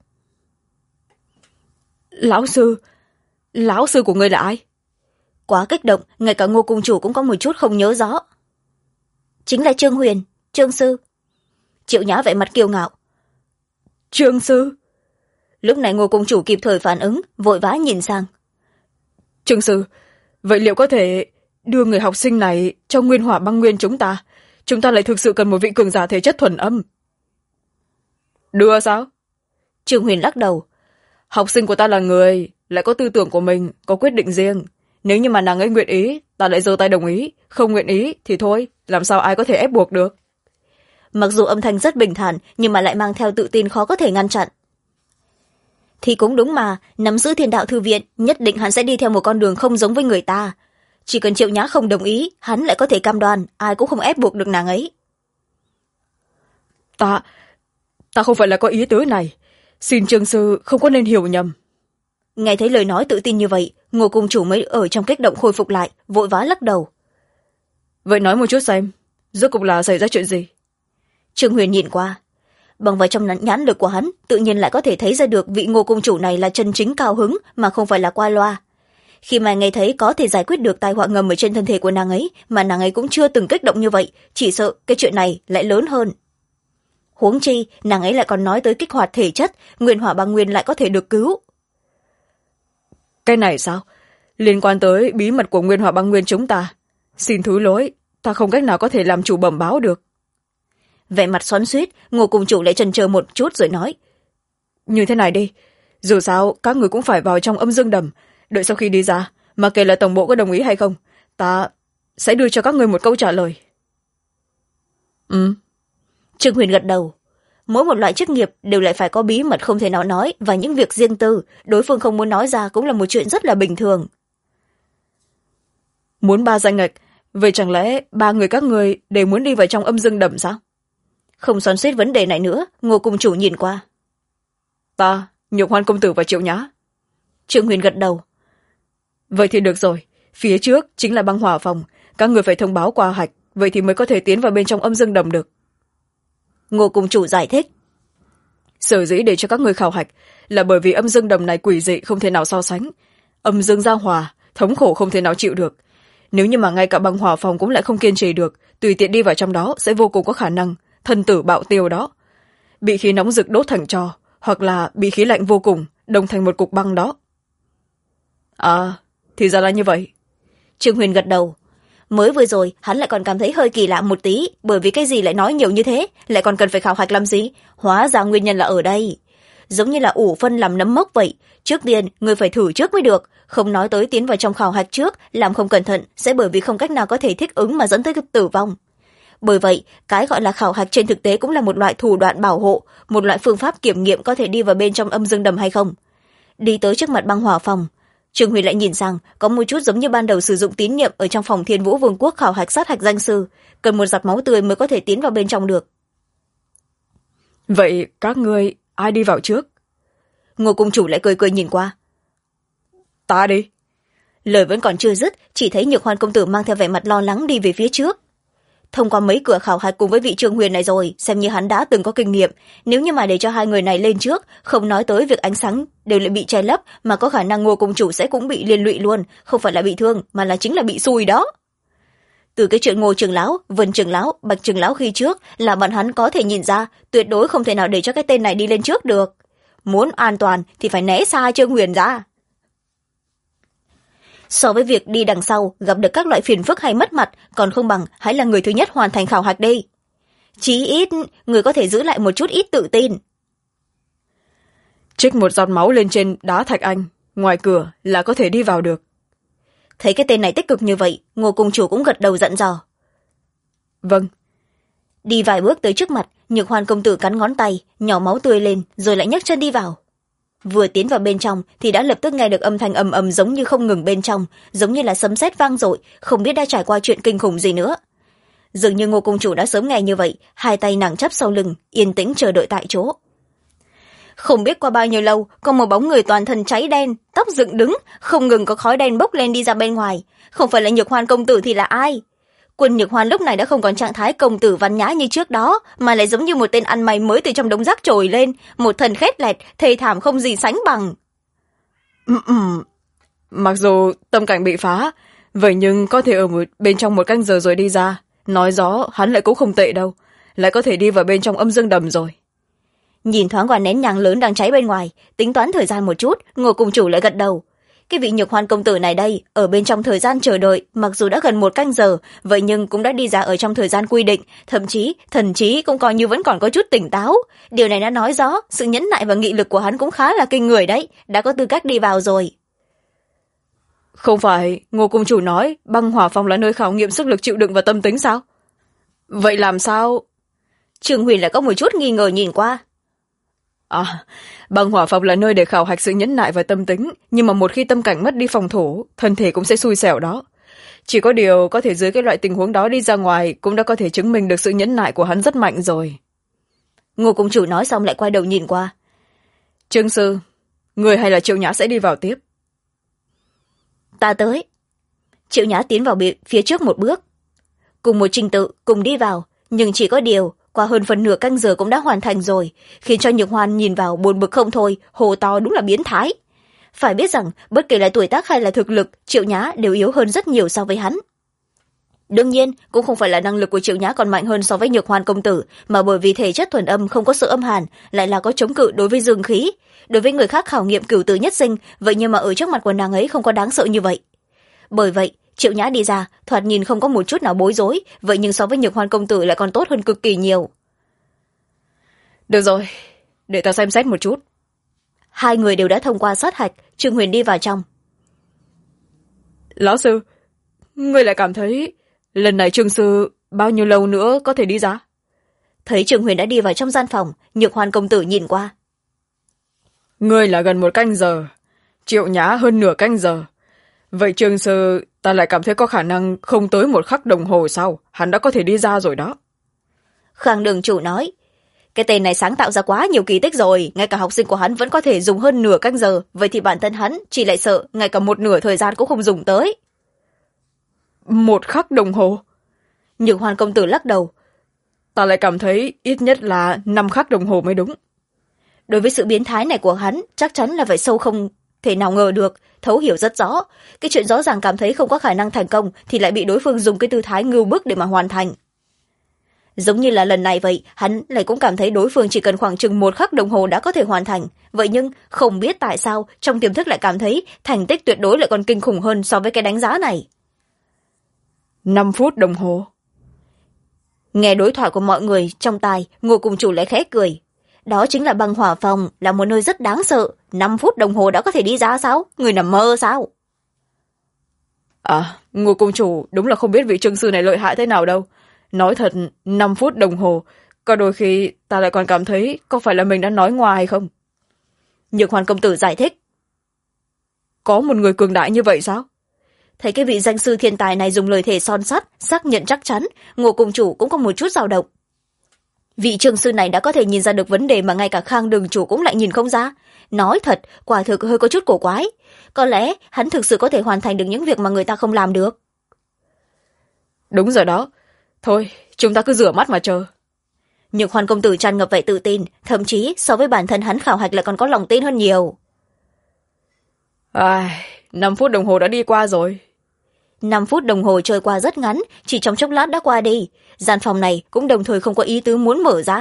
Lão sư của ngươi là ai? Quá kích động, ngay cả Ngô cung chủ cũng có một chút không nhớ rõ. Chính là Trương Huyền, Trương sư. Triệu Nhã vẻ mặt kiêu ngạo. Trương sư? Lúc này Ngô cung chủ kịp thời phản ứng, vội vã nhìn sang. Trương sư, vậy liệu có thể đưa người học sinh này cho Nguyên Hỏa Băng Nguyên chúng ta? Chúng ta lại thực sự cần một vị cường giả thể chất thuần âm. Đưa sao? Trương Huyền lắc đầu. Học sinh của ta là người, lại có tư tưởng của mình, có quyết định riêng. nếu như mà nàng ấy nguyện ý ta lại giơ tay đồng ý, không nguyện ý thì thôi, làm sao ai có thể ép buộc được. Mặc dù âm thanh rất bình thản nhưng mà lại mang theo tự tin khó có thể ngăn chặn. Thì cũng đúng mà, nắm giữ Thiên Đạo Thư Viện nhất định hắn sẽ đi theo một con đường không giống với người ta. Chỉ cần Triệu Nhã không đồng ý, hắn lại có thể cam đoan ai cũng không ép buộc được nàng ấy. Ta không phải là có ý tứ này, xin Trương sư không có nên hiểu nhầm. Nghe thấy lời nói tự tin như vậy, Ngô cung chủ mới ở trong kích động khôi phục lại, vội vã lắc đầu. Vậy nói một chút xem, rốt cục là xảy ra chuyện gì? Trương Huyền nhìn qua, bằng vào trong nhãn lực của hắn tự nhiên lại có thể thấy ra được vị Ngô cung chủ này là chân chính cao hứng mà không phải là qua loa. Khi mà nghe thấy có thể giải quyết được tai họa ngầm ở trên thân thể của nàng ấy mà nàng ấy cũng chưa từng kích động như vậy, chỉ sợ cái chuyện này lại lớn hơn. Huống chi nàng ấy lại còn nói tới kích hoạt thể chất, Nguyên Hỏa Băng Nguyên lại có thể được cứu. Cái này sao? Liên quan tới bí mật của Nguyên Hỏa Băng Nguyên chúng ta, xin thứ lỗi, ta không cách nào có thể làm chủ bẩm báo được. Vẻ mặt xoắn xuýt, Ngô cung chủ lại chần chờ một chút rồi nói. Như thế này đi, dù sao các người cũng phải vào trong âm dương đầm, đợi sau khi đi ra, mà kể là tổng bộ có đồng ý hay không, ta sẽ đưa cho các người một câu trả lời. Trương Huyền gật đầu. Mỗi một loại chức nghiệp đều lại phải có bí mật không thể nào nói và những việc riêng tư, đối phương không muốn nói ra cũng là một chuyện rất là bình thường. Muốn 3 danh ngạch, vậy chẳng lẽ 3 người các người đều muốn đi vào trong âm dương đầm sao? Không xoắn xuýt vấn đề này nữa, Ngô cung chủ nhìn qua. Ta, Nhược Hoan công tử và Triệu Nhã. Trương Huyền gật đầu. Vậy thì được rồi, phía trước chính là băng hỏa phòng, các người phải thông báo qua hạch, vậy thì mới có thể tiến vào bên trong âm dương đầm được. Ngô cung chủ giải thích. Sở dĩ để cho các người khảo hạch là bởi vì âm dương đầm này quỷ dị không thể nào so sánh, âm dương giao hòa, thống khổ không thể nào chịu được. Nếu như mà ngay cả băng hỏa phòng cũng lại không kiên trì được, tùy tiện đi vào trong đó sẽ vô cùng có khả năng thân tử bạo tiêu đó, bị khí nóng rực đốt thành tro, hoặc là bị khí lạnh vô cùng đông thành một cục băng đó. À, thì ra là như vậy. Trương Huyền gật đầu. Mới vừa rồi hắn lại còn cảm thấy hơi kỳ lạ một tí, bởi vì cái gì lại nói nhiều như thế, lại còn cần phải khảo hạch làm gì, hóa ra nguyên nhân là ở đây. Giống như là ủ phân làm nấm mốc vậy, trước tiên người phải thử trước mới được, không nói tới tiến vào trong khảo hạch trước, làm không cẩn thận sẽ bởi vì không cách nào có thể thích ứng mà dẫn tới tử vong. Bởi vậy, cái gọi là khảo hạch trên thực tế cũng là một loại thủ đoạn bảo hộ, một loại phương pháp kiểm nghiệm có thể đi vào bên trong âm dương đầm hay không. Đi tới trước mặt băng hỏa phòng, Trương Huyền lại nhìn sang, có một chút giống như ban đầu sử dụng tín nhiệm ở trong phòng Thiên Vũ Vương quốc khảo hạch sát hạch danh sư, cần một giọt máu tươi mới có thể tiến vào bên trong được. Vậy các ngươi ai đi vào trước? Ngô cung chủ lại cười cười nhìn qua. Ta đi. Lời vẫn còn chưa dứt, chỉ thấy Nhược Hoan công tử mang theo vẻ mặt lo lắng đi về phía trước. Thông qua mấy cửa khảo hạch cùng với vị Trương Huyền này rồi, xem như hắn đã từng có kinh nghiệm, nếu như mà để cho hai người này lên trước, không nói tới việc ánh sáng đều lại bị che lấp, mà có khả năng Ngô cung chủ sẽ cũng bị liên lụy luôn, không phải là bị thương mà là chính là bị xui đó. Từ cái chuyện Ngô trưởng lão, Vân trưởng lão, Bạch trưởng lão khi trước là bọn hắn có thể nhìn ra, tuyệt đối không thể nào để cho cái tên này đi lên trước được. Muốn an toàn thì phải né xa Trương Huyền ra. So với việc đi đằng sau gặp được các loại phiền phức hay mất mặt, còn không bằng hãy là người thứ nhất hoàn thành khảo hạch đi. Chí ít người có thể giữ lại một chút ít tự tin. Trích một giọt máu lên trên đá thạch anh, ngoài cửa là có thể đi vào được. Thấy cái tên này tích cực như vậy, Ngô cung chủ cũng gật đầu dặn dò. Vâng. Đi vài bước tới trước mặt, Nhược Hoan công tử cắn ngón tay, nhỏ máu tươi lên rồi lại nhấc chân đi vào. Vừa tiến vào bên trong thì đã lập tức nghe được âm thanh ầm ầm giống như không ngừng bên trong, giống như là sấm sét vang dội, không biết đã trải qua chuyện kinh khủng gì nữa. Dường như Ngô cung chủ đã sớm nghe như vậy, hai tay nàng chắp sau lưng, yên tĩnh chờ đợi tại chỗ. Không biết qua bao nhiêu lâu, có một bóng người toàn thân cháy đen, tóc dựng đứng, không ngừng có khói đen bốc lên đi ra bên ngoài. Không phải là Nhược Hoan công tử thì là ai? Quân Nhược Hoan lúc này đã không còn trạng thái công tử văn nhã như trước đó, mà lại giống như một tên ăn mày mới từ trong đống rác trồi lên, một thân khét lẹt, thê thảm không gì sánh bằng. Mặc dù tâm cảnh bị phá, vậy nhưng có thể ở bên trong 1 canh giờ rồi đi ra, nói gió hắn lại cũng không tệ đâu, lại có thể đi vào bên trong âm dương đầm rồi. Nhìn thoáng qua nén nhang lớn đang cháy bên ngoài, tính toán thời gian một chút, Ngô cung chủ lại gật đầu. Cái vị Nhược Hoan công tử này đây, ở bên trong thời gian chờ đợi, mặc dù đã gần 1 canh giờ, vậy nhưng cũng đã đi ra ở trong thời gian quy định, thậm chí, thần trí cũng coi như vẫn còn có chút tỉnh táo. Điều này đã nói rõ, sự nhẫn nại và nghị lực của hắn cũng khá là kinh người đấy, đã có tư cách đi vào rồi. Không phải Ngô Cung Chủ nói băng hỏa phòng là nơi khảo nghiệm sức lực chịu đựng và tâm tính sao? Vậy làm sao? Trương Huyền lại có một chút nghi ngờ nhìn qua. Băng hỏa phòng là nơi để khảo hạch sự nhẫn nại và tâm tính, nhưng mà một khi tâm cảnh mất đi phòng thủ, thân thể cũng sẽ xui xẻo đó. Chỉ có điều có thể dưới cái loại tình huống đó đi ra ngoài cũng đã có thể chứng minh được sự nhẫn nại của hắn rất mạnh rồi. Ngô Cung Chủ nói xong lại quay đầu nhìn qua. Trương sư, người hay là Triệu Nhã sẽ đi vào tiếp? Ta tới. Triệu Nhã tiến vào phía trước một bước. Cùng một trình tự, cùng đi vào, nhưng chỉ có điều qua hơn phần nửa canh giờ cũng đã hoàn thành rồi, khiến cho Nhược Hoan nhìn vào buồn bực không thôi, hồ to đúng là biến thái. Phải biết rằng bất kể là tuổi tác hay là thực lực, Triệu Nhã đều yếu hơn rất nhiều so với hắn. Đương nhiên cũng không phải là năng lực của Triệu Nhã còn mạnh hơn so với Nhược Hoan công tử, mà bởi vì thể chất thuần âm không có sự âm hàn, lại là có chống cự đối với dương khí. Đối với người khác khảo nghiệm cửu tử nhất sinh, vậy nhưng mà ở trước mặt của nàng ấy không có đáng sợ như vậy. Bởi vậy Triệu Nhã đi ra thoạt nhìn không có một chút nào bối rối, vậy nhưng so với Nhược Hoan công tử lại còn tốt hơn cực kỳ nhiều. Được rồi, để ta xem xét một chút. Hai người đều đã thông qua sát hạch. Trương Huyền đi vào trong. Lão sư, ngươi lại cảm thấy lần này Trương sư bao nhiêu lâu nữa có thể đi ra? Thấy Trương Huyền đã đi vào trong gian phòng, Nhược Hoan công tử nhìn qua. Ngươi là gần 1 canh giờ, Triệu Nhã hơn nửa canh giờ. Vậy Trương sư ta lại cảm thấy có khả năng không tới 1 khắc đồng hồ sau hắn đã có thể đi ra rồi đó. Khang đường chủ nói, cái tên này sáng tạo ra quá nhiều kỳ tích rồi, ngay cả học sinh của hắn vẫn có thể dùng hơn nửa canh giờ, vậy thì bản thân hắn chỉ lại sợ ngay cả 1/2 thời gian cũng không dùng tới. 1 khắc đồng hồ? Nhược Hoan công tử lắc đầu. Ta lại cảm thấy ít nhất là 5 khắc đồng hồ mới đúng. Đối với sự biến thái này của hắn, chắc chắn là phải sâu không thể nào ngờ được, thấu hiểu rất rõ. Cái chuyện rõ ràng cảm thấy không có khả năng thành công thì lại bị đối phương dùng cái tư thái ngưu bức để mà hoàn thành. Giống như là lần này vậy, hắn lại cũng cảm thấy đối phương chỉ cần khoảng chừng 1 khắc đồng hồ đã có thể hoàn thành. Vậy nhưng không biết tại sao trong tiềm thức lại cảm thấy thành tích tuyệt đối lại còn kinh khủng hơn so với cái đánh giá này. 5 phút đồng hồ? Nghe đối thoại của mọi người trong tai, Ngô Cung Chủ lại khẽ cười. Đó chính là băng hỏa phòng, là một nơi rất đáng sợ. 5 phút đồng hồ đã có thể đi ra sao? Người nằm mơ sao? Ngô Cung Chủ đúng là không biết vị Trương sư này lợi hại thế nào đâu. Nói thật, 5 phút đồng hồ, có đôi khi ta lại còn cảm thấy có phải là mình đã nói ngoài hay không? Nhược Hoan công tử giải thích. Có một người cường đại như vậy sao? Thấy cái vị danh sư thiên tài này dùng lời thề son sắt, xác nhận chắc chắn, Ngô Cung Chủ cũng có một chút dao động. Vị Trương sư này đã có thể nhìn ra được vấn đề mà ngay cả Khang đường chủ cũng lại nhìn không ra. Nói thật, quả thực hơi có chút cổ quái. Có lẽ hắn thực sự có thể hoàn thành được những việc mà người ta không làm được. Đúng rồi đó. Thôi, chúng ta cứ rửa mắt mà chờ. Nhược Hoan công tử tràn ngập vẻ tự tin, thậm chí so với bản thân hắn khảo hạch lại còn có lòng tin hơn nhiều. 5 phút đồng hồ đã đi qua rồi. 5 phút đồng hồ trôi qua rất ngắn, chỉ trong chốc lát đã qua đi. Gian phòng này cũng đồng thời không có ý tứ muốn mở ra.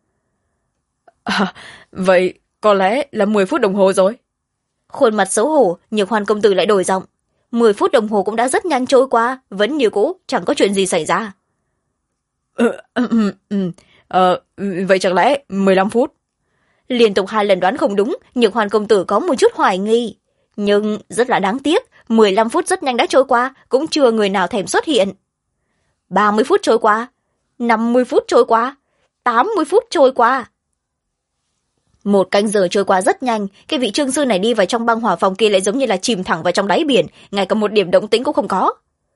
Vậy có lẽ là 10 phút đồng hồ rồi. Khuôn mặt xấu hổ, Nhược Hoan công tử lại đổi giọng. 10 phút đồng hồ cũng đã rất nhanh trôi qua, vẫn như cũ, chẳng có chuyện gì xảy ra. Vậy chẳng lẽ 15 phút? Liên tục 2 lần đoán không đúng, Nhược Hoan công tử có một chút hoài nghi. Nhưng rất là đáng tiếc, 15 phút rất nhanh đã trôi qua, cũng chưa người nào thèm xuất hiện. 30 phút trôi qua, 50 phút trôi qua, 80 phút trôi qua. 1 canh giờ trôi qua rất nhanh, cái vị Trương sư này đi vào trong băng hỏa phòng kia lại giống như là chìm thẳng vào trong đáy biển, ngay cả một điểm động tĩnh cũng không có.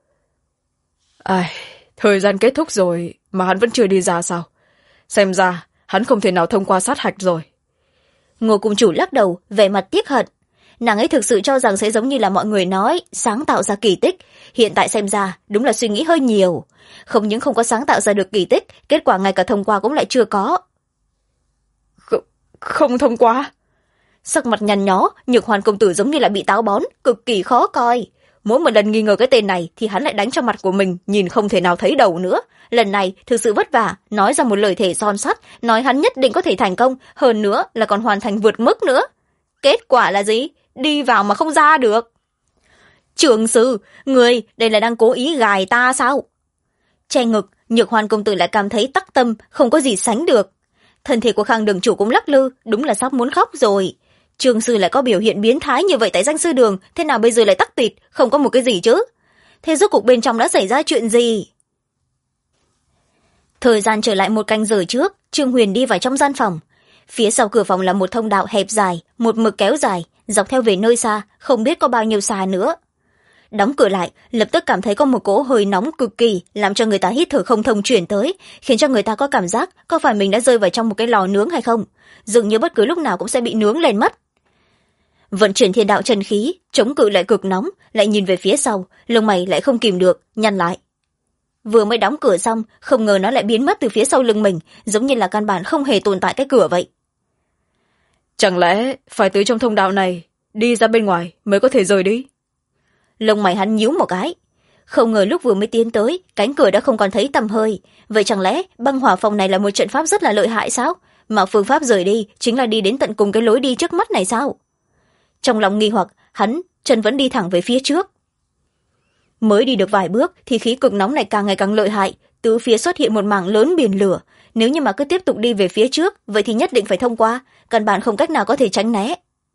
Thời gian kết thúc rồi mà hắn vẫn chưa đi ra sao? Xem ra hắn không thể nào thông qua sát hạch rồi. Ngô Cung Chủ lắc đầu, vẻ mặt tiếc hận. Nàng ấy thực sự cho rằng sẽ giống như là mọi người nói, sáng tạo ra kỳ tích. Hiện tại xem ra, đúng là suy nghĩ hơi nhiều. Không những không có sáng tạo ra được kỳ tích, kết quả ngay cả thông qua cũng lại chưa có. Không thông qua? Sắc mặt nhăn nhó, Nhược Hoan công tử giống như là bị táo bón, cực kỳ khó coi. Mỗi một lần nghi ngờ cái tên này thì hắn lại đánh cho mặt của mình, nhìn không thể nào thấy đầu nữa. Lần này thực sự vất vả, nói ra một lời thề son sắt, nói hắn nhất định có thể thành công, hơn nữa là còn hoàn thành vượt mức nữa. Kết quả là gì? Đi vào mà không ra được. Trương sư, người đây là đang cố ý gài ta sao? Che ngực, Nhược Hoan công tử lại cảm thấy tắc tâm, không có gì sánh được. Thân thể của Khang đường chủ cũng lắc lư, đúng là sắp muốn khóc rồi. Trương sư lại có biểu hiện biến thái như vậy tại danh sư đường, thế nào bây giờ lại tắc tịt, không có một cái gì chứ? Thế rốt cuộc bên trong đã xảy ra chuyện gì? Thời gian trở lại 1 canh giờ trước, Trương Huyền đi vào trong gian phòng. Phía sau cửa phòng là một thông đạo hẹp dài, một mực kéo dài, dọc theo về nơi xa, không biết có bao nhiêu xa nữa. Đóng cửa lại, lập tức cảm thấy có một cỗ hơi nóng cực kỳ, làm cho người ta hít thở không thông chuyển tới, khiến cho người ta có cảm giác có phải mình đã rơi vào trong một cái lò nướng hay không, dường như bất cứ lúc nào cũng sẽ bị nướng lên mất. Vận chuyển thiên đạo chân khí, chống cự lại cực nóng, lại nhìn về phía sau, lông mày lại không kìm được, nhăn lại. Vừa mới đóng cửa xong, không ngờ nó lại biến mất từ phía sau lưng mình, giống như là căn bản không hề tồn tại cái cửa vậy. Chẳng lẽ phải từ trong thông đạo này đi ra bên ngoài mới có thể rời đi? Lông mày hắn nhíu một cái. Không ngờ lúc vừa mới tiến tới, cánh cửa đã không còn thấy tăm hơi. Vậy chẳng lẽ băng hỏa phòng này là một trận pháp rất là lợi hại sao? Mà phương pháp rời đi chính là đi đến tận cùng cái lối đi trước mắt này sao? Trong lòng nghi hoặc, hắn chân vẫn đi thẳng về phía trước. Mới đi được vài bước thì khí cực nóng này càng ngày càng lợi hại, tứ phía xuất hiện một mảng lớn biển lửa. Nếu như mà cứ tiếp tục đi về phía trước, vậy thì nhất định phải thông qua, căn bản không cách nào có thể tránh né.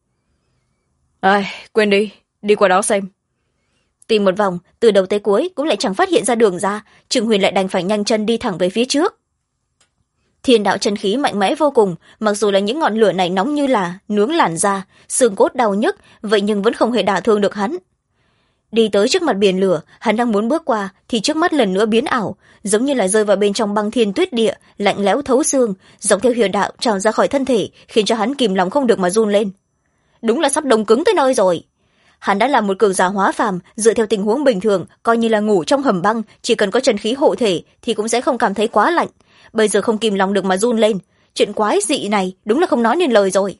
Ai, quên đi, đi qua đó xem. Tìm một vòng, từ đầu tới cuối cũng lại chẳng phát hiện ra đường ra, Trương Huyền lại đành phải nhanh chân đi thẳng về phía trước. Thiên đạo chân khí mạnh mẽ vô cùng, mặc dù là những ngọn lửa này nóng như là nướng làn da, xương cốt đau nhức, vậy nhưng vẫn không hề đả thương được hắn. Đi tới trước mặt biển lửa, hắn đang muốn bước qua thì trước mắt lần nữa biến ảo, giống như là rơi vào bên trong băng thiên tuyết địa, lạnh lẽo thấu xương, dọc theo huyền đạo trào ra khỏi thân thể, khiến cho hắn kìm lòng không được mà run lên. Đúng là sắp đông cứng tới nơi rồi. Hắn đã là một cường giả hóa phàm, dựa theo tình huống bình thường, coi như là ngủ trong hầm băng, chỉ cần có chân khí hộ thể thì cũng sẽ không cảm thấy quá lạnh. Bây giờ không kìm lòng được mà run lên, chuyện quái dị này đúng là không nói nên lời rồi.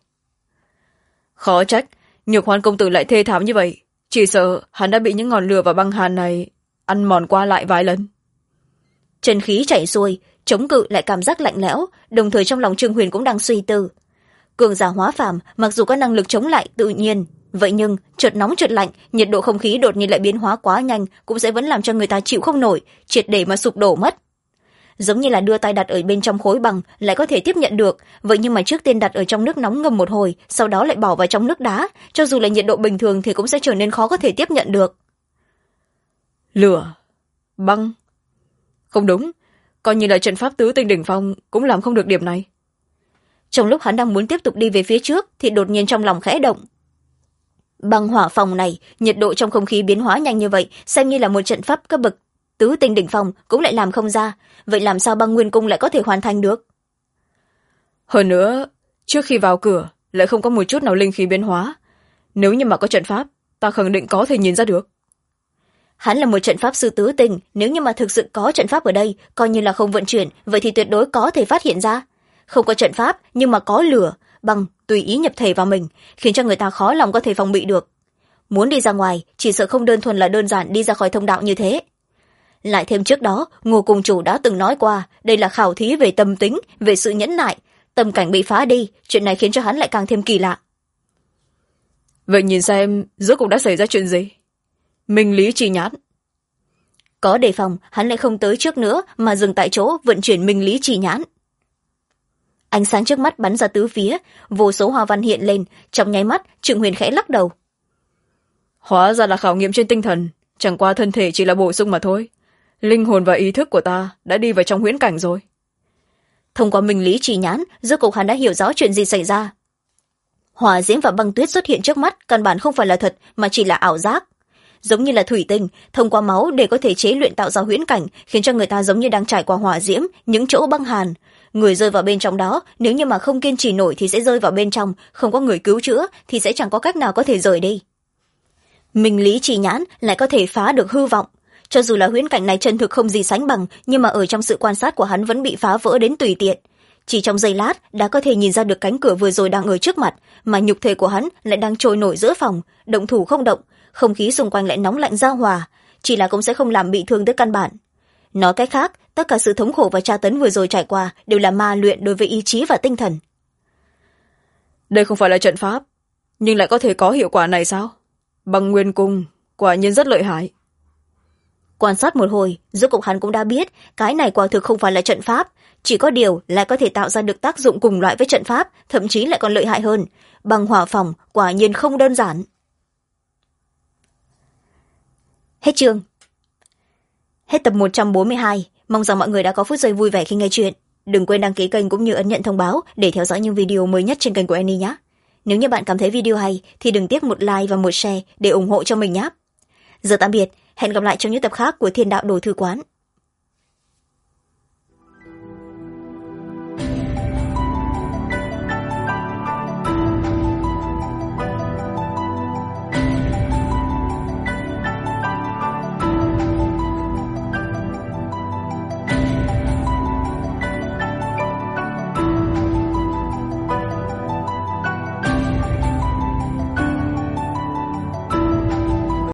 Khó trách, Nhược Hoan công tử lại thê thảm như vậy. Chỉ sợ hắn đã bị những ngọn lửa và băng hàn này ăn mòn qua lại vài lần. Chân khí chảy xuôi, chống cự lại cảm giác lạnh lẽo, đồng thời trong lòng Trương Huyền cũng đang suy tư. Cường giả hóa phàm mặc dù có năng lực chống lại tự nhiên, vậy nhưng chợt nóng chợt lạnh, nhiệt độ không khí đột nhiên lại biến hóa quá nhanh, cũng sẽ vẫn làm cho người ta chịu không nổi, triệt để mà sụp đổ mất. Giống như là đưa tay đặt ở bên trong khối băng lại có thể tiếp nhận được, vậy nhưng mà trước tiên đặt ở trong nước nóng ngâm một hồi, sau đó lại bỏ vào trong nước đá, cho dù là nhiệt độ bình thường thì cũng sẽ trở nên khó có thể tiếp nhận được. Lửa, băng. Không đúng, coi như là trận pháp tứ tinh đỉnh phong cũng làm không được điểm này. Trong lúc hắn đang muốn tiếp tục đi về phía trước thì đột nhiên trong lòng khẽ động. Băng hỏa phòng này, nhiệt độ trong không khí biến hóa nhanh như vậy, xem như là một trận pháp cấp bậc tứ tinh đỉnh phong cũng lại làm không ra, vậy làm sao băng nguyên cung lại có thể hoàn thành được? Hơn nữa, trước khi vào cửa lại không có một chút nào linh khí biến hóa. Nếu như mà có trận pháp, ta khẳng định có thể nhìn ra được. Hắn là một trận pháp sư tứ tinh, nếu như mà thực sự có trận pháp ở đây, coi như là không vận chuyển, vậy thì tuyệt đối có thể phát hiện ra. Không có trận pháp, nhưng mà có lửa, băng tùy ý nhập thể vào mình, khiến cho người ta khó lòng có thể phòng bị được. Muốn đi ra ngoài, chỉ sợ không đơn thuần là đơn giản đi ra khỏi thông đạo như thế. Lại thêm trước đó, Ngô Cung Chủ đã từng nói qua, đây là khảo thí về tâm tính, về sự nhẫn nại. Tâm cảnh bị phá đi, chuyện này khiến cho hắn lại càng thêm kỳ lạ. Vậy nhìn xem, rốt cuộc đã xảy ra chuyện gì? Minh lý chi nhãn. Có đề phòng, hắn lại không tới trước nữa, mà dừng tại chỗ vận chuyển minh lý chi nhãn. Ánh sáng trước mắt bắn ra tứ phía, vô số hoa văn hiện lên, trong nháy mắt, Trương Huyền khẽ lắc đầu. Hóa ra là khảo nghiệm trên tinh thần, chẳng qua thân thể chỉ là bổ sung mà thôi. Linh hồn và ý thức của ta đã đi vào trong huyễn cảnh rồi. Thông qua minh lý chi nhãn, rốt cuộc hắn đã hiểu rõ chuyện gì xảy ra. Hỏa diễm và băng tuyết xuất hiện trước mắt, căn bản không phải là thật, mà chỉ là ảo giác. Giống như là thủy tinh, thông qua máu để có thể chế luyện tạo ra huyễn cảnh, khiến cho người ta giống như đang trải qua hỏa diễm, những chỗ băng hàn. Người rơi vào bên trong đó, nếu như mà không kiên trì nổi thì sẽ rơi vào bên trong, không có người cứu chữa thì sẽ chẳng có cách nào có thể rời đi. Minh lý chi nhãn lại có thể phá được hư vọng. Cho dù là huyễn cảnh này chân thực không gì sánh bằng, nhưng mà ở trong sự quan sát của hắn vẫn bị phá vỡ đến tùy tiện. Chỉ trong giây lát đã có thể nhìn ra được cánh cửa vừa rồi đang ở trước mặt, mà nhục thể của hắn lại đang trôi nổi giữa phòng, động thủ không động, không khí xung quanh lại nóng lạnh giao hòa, chỉ là cũng sẽ không làm bị thương tới căn bản. Nói cách khác, tất cả sự thống khổ và tra tấn vừa rồi trải qua đều là ma luyện đối với ý chí và tinh thần. Đây không phải là trận pháp, nhưng lại có thể có hiệu quả này sao? Băng nguyên cung quả nhiên rất lợi hại. Quan sát một hồi, rốt cuộc hắn cũng đã biết cái này quả thực không phải là trận pháp, chỉ có điều lại có thể tạo ra được tác dụng cùng loại với trận pháp, thậm chí lại còn lợi hại hơn. Băng hỏa phòng quả nhiên không đơn giản. Hết chương. Hết tập 142. Mong rằng mọi người đã có phút giây vui vẻ khi nghe chuyện. Đừng quên đăng ký kênh cũng như ấn nhận thông báo để theo dõi những video mới nhất trên kênh của Annie nhé. Nếu như bạn cảm thấy video hay thì đừng tiếc một like và một share để ủng hộ cho mình nhé. Giờ tạm biệt, hẹn gặp lại trong những tập khác của Thiên Đạo Đồ Thư Quán.